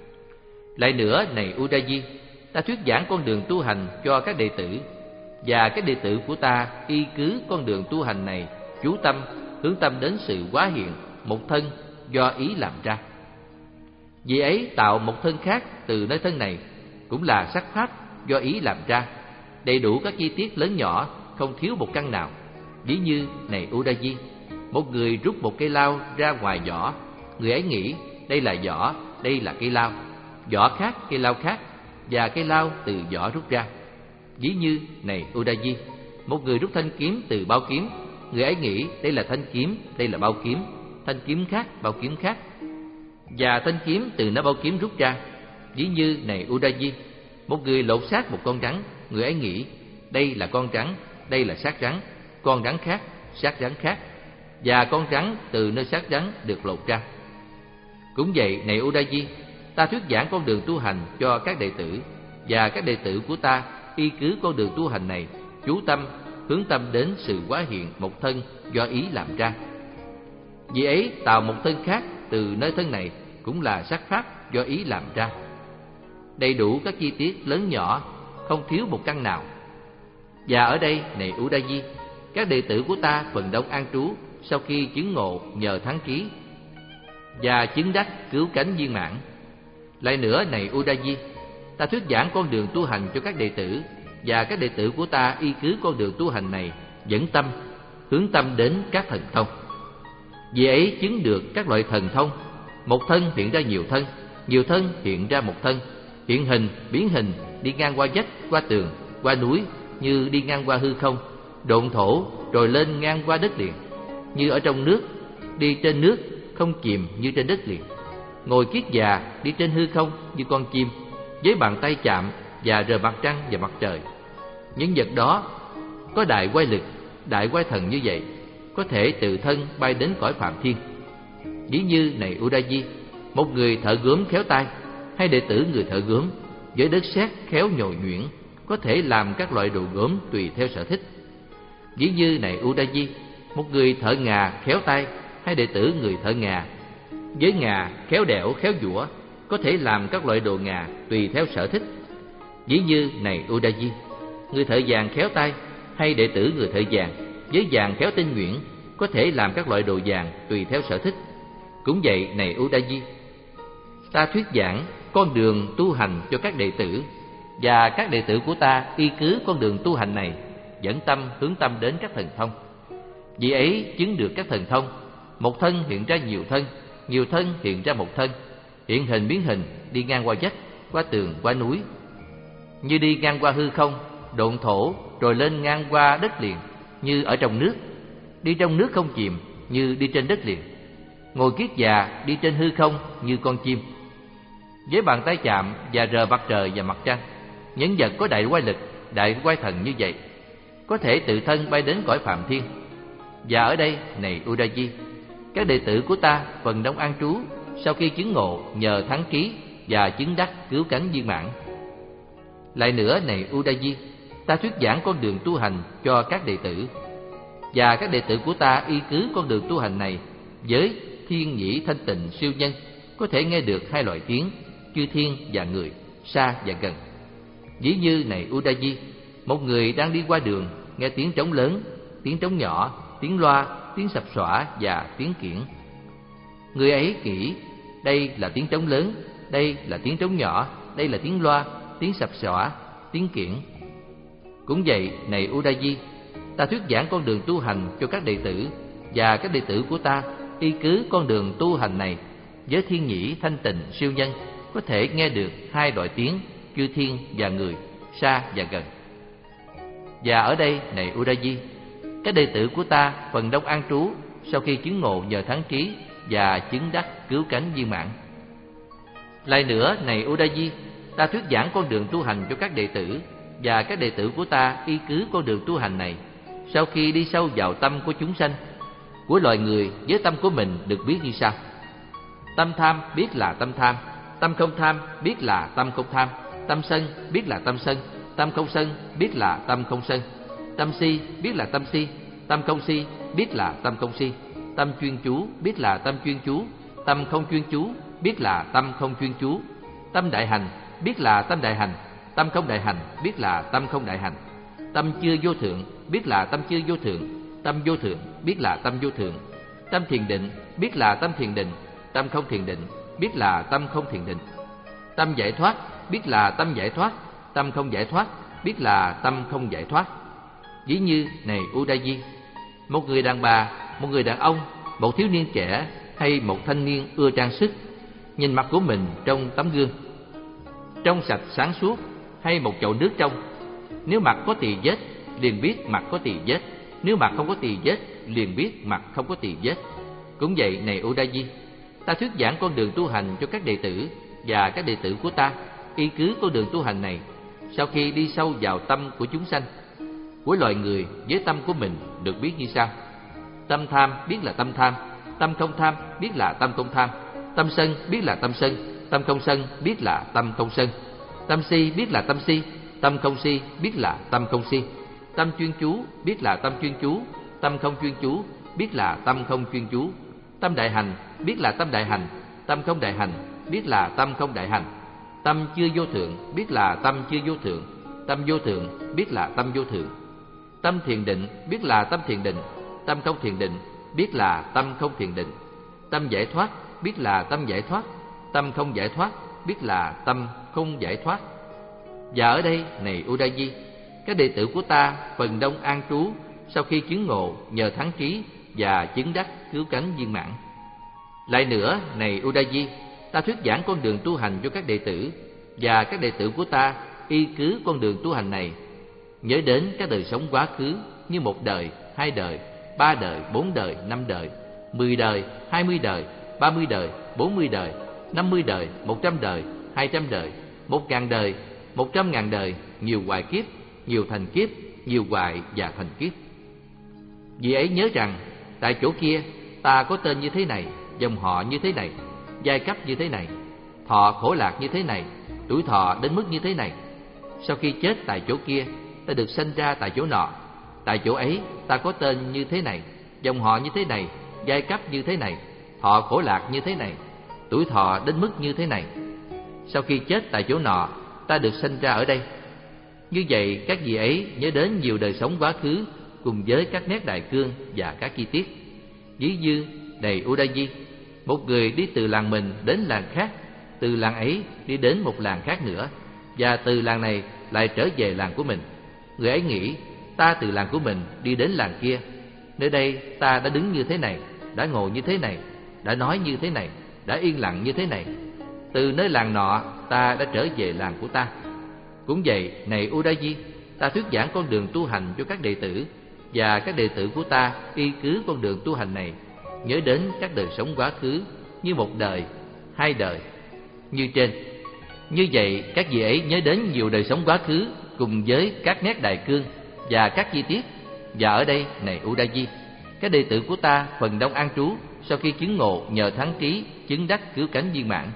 Lại nữa, này Udayi, ta thuyết giảng con đường tu hành cho các đệ tử, và các đệ tử của ta y cứ con đường tu hành này chú tâm, hướng tâm đến sự hóa hiện một thân do ý làm ra. Vì ấy tạo một thân khác từ nơi thân này, cũng là sắc pháp do ý làm ra, đầy đủ các chi tiết lớn nhỏ, không thiếu một căn nào. Ví như, này Udayi, một người rút một cây lao ra ngoài vỏ, người ấy nghĩ đây là vỏ, đây là cây lao, vỏ khác, cây lao khác, và cây lao từ vỏ rút ra. Ví như, này Udayi, một người rút thanh kiếm từ bao kiếm, người ấy nghĩ đây là thanh kiếm, đây là bao kiếm, thanh kiếm khác, bao kiếm khác, và thanh kiếm từ nơi bao kiếm rút ra. Ví như, này Udayi, một người lột xác một con rắn, người ấy nghĩ đây là con rắn, đây là xác rắn, con rắn khác, xác rắn khác, và con rắn từ nơi xác rắn được lột ra. Cũng vậy, này Udayi, ta thuyết giảng con đường tu hành cho các đệ tử, và các đệ tử của ta y cứ con đường tu hành này chú tâm, hướng tâm đến sự hóa hiện một thân do ý làm ra. Vì ấy tạo một thân khác từ nơi thân này, cũng là sắc pháp do ý làm ra, đầy đủ các chi tiết lớn nhỏ, không thiếu một căn nào. Và ở đây, này Udayi, các đệ tử của ta phần đông an trú sau khi chứng ngộ nhờ thắng trí và chứng đắc cứu cánh viên mãn. Lại nữa, này Udayi, ta thuyết giảng con đường tu hành cho các đệ tử, và các đệ tử của ta y cứ con đường tu hành này, dẫn tâm, hướng tâm đến các thần thông. Vì ấy chứng được các loại thần thông, một thân hiện ra nhiều thân, nhiều thân hiện ra một thân, hiện hình, biến hình, đi ngang qua vách, qua tường, qua núi, như đi ngang qua hư không, độn thổ rồi lên ngang qua đất liền, như ở trong nước, đi trên nước, không chìm như trên đất liền. Ngồi kiết già, đi trên hư không như con chim, với bàn tay chạm và rờ mặt trăng và mặt trời. Những vật đó có đại quay lực, đại quay thần như vậy, có thể tự thân bay đến cõi phạm thiên. Ví như này Udayi, một người thợ gốm khéo tay, hay đệ tử người thợ gốm với đất sét khéo nhồi nhuyễn, có thể làm các loại đồ gốm tùy theo sở thích. Ví như này Udayi, một người thợ ngà khéo tay, hay đệ tử người thợ ngà với ngà khéo đẽo khéo giũa, có thể làm các loại đồ ngà tùy theo sở thích. Ví như này Udayi, người thợ vàng khéo tay, hay đệ tử người thợ vàng với vàng khéo tinh nhuyễn, có thể làm các loại đồ vàng tùy theo sở thích. Cũng vậy này Udayi, ta thuyết giảng con đường tu hành cho các đệ tử, và các đệ tử của ta y cứ con đường tu hành này, dẫn tâm hướng tâm đến các thần thông. Vì ấy chứng được các thần thông, một thân hiện ra nhiều thân, nhiều thân hiện ra một thân, hiện hình biến hình, đi ngang qua vách, qua tường, qua núi, như đi ngang qua hư không, độn thổ rồi lên ngang qua đất liền, như ở trong nước, đi trong nước không chìm, như đi trên đất liền. Ngồi kiết già, đi trên hư không như con chim, với bàn tay chạm và rờ mặt trời và mặt trăng. Những vật có đại quay lực, đại quay thần như vậy, có thể tự thân bay đến cõi phạm thiên. Và ở đây này Udayi, các đệ tử của ta phần đông an trú, sau khi chứng ngộ nhờ thắng trí và chứng đắc cứu cánh viên mãn. Lại nữa này Udayi, ta thuyết giảng con đường tu hành cho các đệ tử, và các đệ tử của ta y cứ con đường tu hành này với thiên nhĩ thanh tịnh siêu nhân, có thể nghe được hai loại tiếng, chư thiên và người, xa và gần. Ví như này Udayi, một người đang đi qua đường, nghe tiếng trống lớn, tiếng trống nhỏ, tiếng loa, tiếng sập xõa và tiếng kiển. Người ấy nghĩ đây là tiếng trống lớn, đây là tiếng trống nhỏ, đây là tiếng loa, tiếng sập xõa, tiếng kiển. Cũng vậy này Udayi, ta thuyết giảng con đường tu hành cho các đệ tử, và các đệ tử của ta y cứ con đường tu hành này với thiên nhĩ thanh tịnh siêu nhân, có thể nghe được hai loại tiếng, chư thiên và người, xa và gần. Và ở đây này Udayi, các đệ tử của ta phần đông an trú, sau khi chứng ngộ nhờ thắng trí và chứng đắc cứu cánh viên mãn. Lại nữa này Udayi, ta thuyết giảng con đường tu hành cho các đệ tử, và các đệ tử của ta y cứ con đường tu hành này, sau khi đi sâu vào tâm của chúng sanh, của loài người với tâm của mình được biết như sau. Tâm tham biết là tâm tham, tâm không tham biết là tâm không tham, tâm sân biết là tâm sân, tâm không sân biết là tâm không sân, tâm si biết là tâm si, tâm không si biết là tâm không si, tâm chuyên chú biết là tâm chuyên chú, tâm không chuyên chú biết là tâm không chuyên chú, tâm đại hành biết là tâm đại hành, tâm không đại hành biết là tâm không đại hành, tâm chưa vô thượng biết là tâm chưa vô thượng, tâm vô thượng biết là tâm vô thượng, tâm thiền định biết là tâm thiền định, tâm không thiền định biết là tâm không thiền định, tâm giải thoát biết là tâm giải thoát, tâm không giải thoát biết là tâm không giải thoát. Ví như này Udayi, một người đàn bà, một người đàn ông, một thiếu niên trẻ hay một thanh niên ưa trang sức, nhìn mặt của mình trong tấm gương, trong sạch sáng suốt, hay một chậu nước trong. Nếu mặt có tỳ vết, liền biết mặt có tỳ vết; nếu mặt không có tỳ vết, liền biết mặt không có tỳ vết. Cũng vậy này Udayi, ta thuyết giảng con đường tu hành cho các đệ tử, và các đệ tử của ta y cứ con đường tu hành này, sau khi đi sâu vào tâm của chúng sanh, của loài người với tâm của mình được biết như sau. Tâm tham biết là tâm tham, tâm không tham biết là tâm không tham, tâm sân biết là tâm sân, tâm không sân biết là tâm không sân, tâm si biết là tâm si, tâm không si biết là tâm không si, tâm chuyên chú biết là tâm chuyên chú, tâm không chuyên chú biết là tâm không chuyên chú, tâm đại hành biết là tâm đại hành, tâm không đại hành biết là tâm không đại hành, tâm chưa vô thượng biết là tâm chưa vô thượng, tâm vô thượng biết là tâm vô thượng, tâm thiền định biết là tâm thiền định, tâm không thiền định biết là tâm không thiền định, tâm giải thoát biết là tâm giải thoát, tâm không giải thoát biết là tâm không giải thoát. Và ở đây này Udayi, các đệ tử của ta phần đông an trú sau khi chứng ngộ nhờ thắng trí và chứng đắc cứu cánh viên mãn. Lại nữa, này Udayi, ta thuyết giảng con đường tu hành cho các đệ tử, và các đệ tử của ta y cứ con đường tu hành này, nhớ đến các đời sống quá khứ như một đời, hai đời, ba đời, bốn đời, năm đời, mười đời, hai mươi đời, ba mươi đời, bốn mươi đời, năm mươi đời, một trăm đời, hai trăm đời, một ngàn đời, một trăm ngàn đời, nhiều hoại kiếp, nhiều thành kiếp, nhiều hoại và thành kiếp. Vì ấy nhớ rằng, tại chỗ kia ta có tên như thế này, dòng họ như thế này, giai cấp như thế này, thọ khổ lạc như thế này, tuổi thọ đến mức như thế này. Sau khi chết tại chỗ kia, ta được sanh ra tại chỗ nọ. Tại chỗ ấy ta có tên như thế này, dòng họ như thế này, giai cấp như thế này, thọ khổ lạc như thế này, tuổi thọ đến mức như thế này. Sau khi chết tại chỗ nọ, ta được sanh ra ở đây. Như vậy, các vị ấy nhớ đến nhiều đời sống quá khứ cùng với các nét đại cương và các chi tiết. Ví như, này Udayi, một người đi từ làng mình đến làng khác, từ làng ấy đi đến một làng khác nữa, và từ làng này lại trở về làng của mình. Người ấy nghĩ, ta từ làng của mình đi đến làng kia, nơi đây ta đã đứng như thế này, đã ngồi như thế này, đã nói như thế này, đã yên lặng như thế này. Từ nơi làng nọ ta đã trở về làng của ta. Cũng vậy, này Udayi, ta thuyết giảng con đường tu hành cho các đệ tử, và các đệ tử của ta y cứ con đường tu hành này, nhớ đến các đời sống quá khứ như một đời, hai đời, như trên. Như vậy, các vị ấy nhớ đến nhiều đời sống quá khứ cùng với các nét đại cương và các chi tiết. Và ở đây, này Udayi, các đệ tử của ta phần đông an trú sau khi chứng ngộ nhờ thắng trí, chứng đắc cứu cánh viên mãn.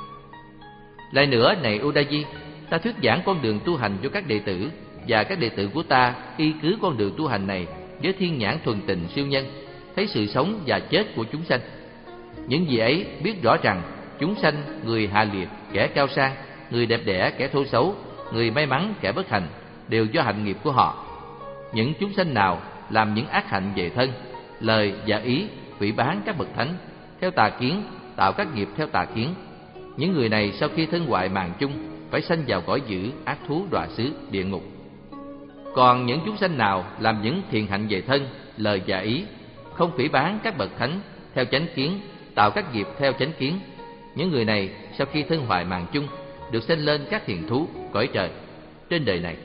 Lại nữa, này Udayi, ta thuyết giảng con đường tu hành cho các đệ tử, và các đệ tử của ta y cứ con đường tu hành này với thiên nhãn thuần tình siêu nhân, thấy sự sống và chết của chúng sanh. Những vị ấy biết rõ rằng chúng sanh, người hạ liệt, kẻ cao sang, người đẹp đẽ, kẻ thô xấu, người may mắn, kẻ bất hạnh, đều do hạnh nghiệp của họ. Những chúng sanh nào làm những ác hạnh về thân, lời và ý, phỉ báng các bậc thánh, theo tà kiến, tạo các nghiệp theo tà kiến, những người này sau khi thân hoại màng chung phải sanh vào cõi dữ, ác thú, đọa xứ, địa ngục. Còn những chúng sanh nào làm những thiện hạnh về thân, lời và ý, không phỉ báng các bậc thánh theo chánh kiến, tạo các nghiệp theo chánh kiến, những người này sau khi thân hoại màng chung được sanh lên các hiền thú, cõi trời trên đời này.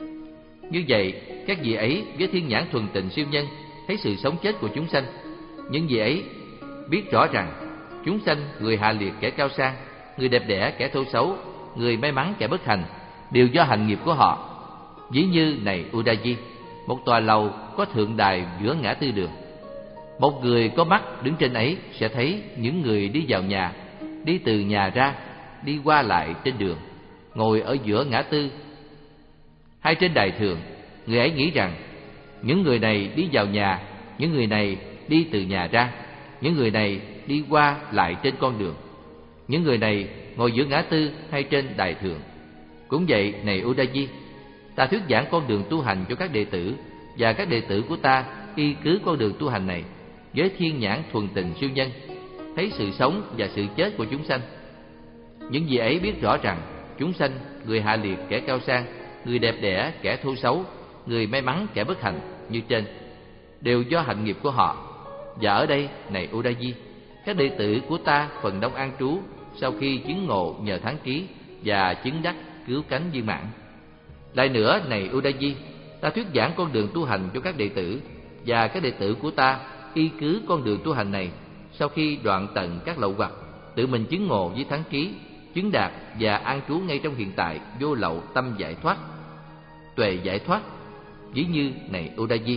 Như vậy, các vị ấy với thiên nhãn thuần tình siêu nhân thấy sự sống chết của chúng sanh. Những vị ấy biết rõ rằng chúng sanh, người hạ liệt, kẻ cao sang, người đẹp đẽ, kẻ thô xấu, người may mắn, kẻ bất hạnh, đều do hành nghiệp của họ. Ví như, này Udayi, một tòa lầu có thượng đài giữa ngã tư đường. Một người có mắt đứng trên ấy sẽ thấy những người đi vào nhà, đi từ nhà ra, đi qua lại trên đường, ngồi ở giữa ngã tư hay trên đài thường. Người ấy nghĩ rằng những người này đi vào nhà, những người này đi từ nhà ra, những người này đi qua lại trên con đường, những người này ngồi giữa ngã tư hay trên đài thường. Cũng vậy, này Udayi, ta thuyết giảng con đường tu hành cho các đệ tử, và các đệ tử của ta y cứ con đường tu hành này với thiên nhãn thuần tình siêu nhân, thấy sự sống và sự chết của chúng sanh. Những vị ấy biết rõ rằng chúng sanh, người hạ liệt, kẻ cao sang, người đẹp đẽ, kẻ thô xấu, người may mắn, kẻ bất hạnh như trên, đều do hạnh nghiệp của họ. Và ở đây, này Udayi, các đệ tử của ta phần đông an trú sau khi chứng ngộ nhờ thắng trí và chứng đắc cứu cánh viên mãn. Lại nữa, này Udayi, ta thuyết giảng con đường tu hành cho các đệ tử, và các đệ tử của ta y cứ con đường tu hành này sau khi đoạn tận các lậu hoặc, tự mình chứng ngộ với thắng trí, chứng đạt và an trú ngay trong hiện tại, vô lậu tâm giải thoát, tuệ giải thoát. Ví như, này Udayi,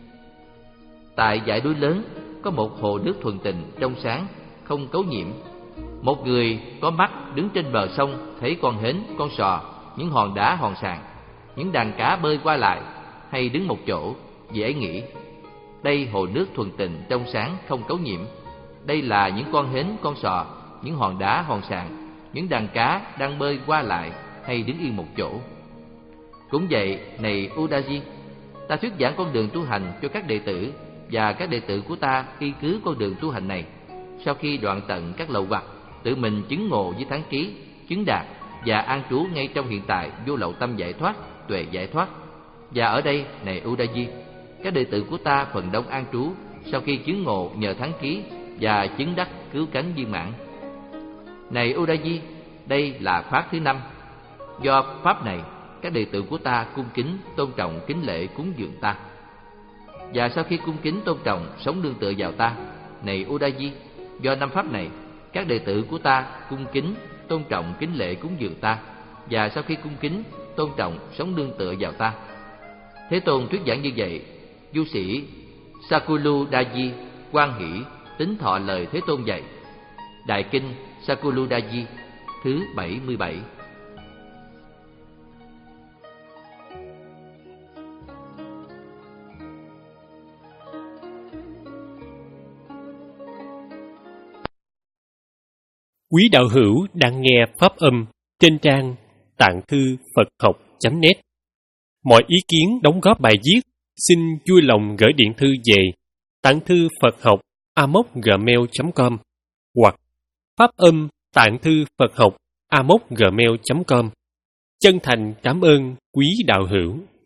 tại dải núi lớn có một hồ nước thuần tình, trong sáng, không cấu nhiễm. Một người có mắt đứng trên bờ sông thấy con hến, con sò, những hòn đá, hòn sàn, những đàn cá bơi qua lại hay đứng một chỗ. Vị ấy nghĩ, đây hồ nước thuần tình, trong sáng, không cấu nhiễm. Đây là những con hến, con sò, những hòn đá, hòn sàn, những đàn cá đang bơi qua lại hay đứng yên một chỗ. Cũng vậy, này Udayi, ta thuyết giảng con đường tu hành cho các đệ tử, và các đệ tử của ta y cứ con đường tu hành này sau khi đoạn tận các lậu hoặc, tự mình chứng ngộ với thắng trí, chứng đạt và an trú ngay trong hiện tại, vô lậu tâm giải thoát, tuệ giải thoát. Và ở đây, này Udayi, các đệ tử của ta phần đông an trú sau khi chứng ngộ nhờ thắng ký và chứng đắc cứu cánh viên mãn. Này Udayi, đây là pháp thứ năm. Do pháp này, các đệ tử của ta cung kính, tôn trọng, kính lễ, cúng dường ta. Và sau khi cung kính, tôn trọng, sống nương tựa vào ta, này Udayi, do năm pháp này, các đệ tử của ta cung kính, tôn trọng, kính lễ, cúng dường ta. Và sau khi cung kính, tôn trọng, sống nương tựa vào ta. Thế Tôn thuyết giảng như vậy. Du sĩ Sakuludaji hoan hỷ tín thọ lời Thế Tôn dạy. Đại kinh Sakuludaji thứ bảy mươi bảy. Quý đạo hữu đang nghe pháp âm trên trang tạng thư Phật học chấm net. Mọi ý kiến đóng góp bài viết xin vui lòng gửi điện thư về tạng thư Phật học a m o c gmail chấm com hoặc pháp âm tạng thư Phật học a m o c gmail chấm com. Chân thành cảm ơn quý đạo hữu.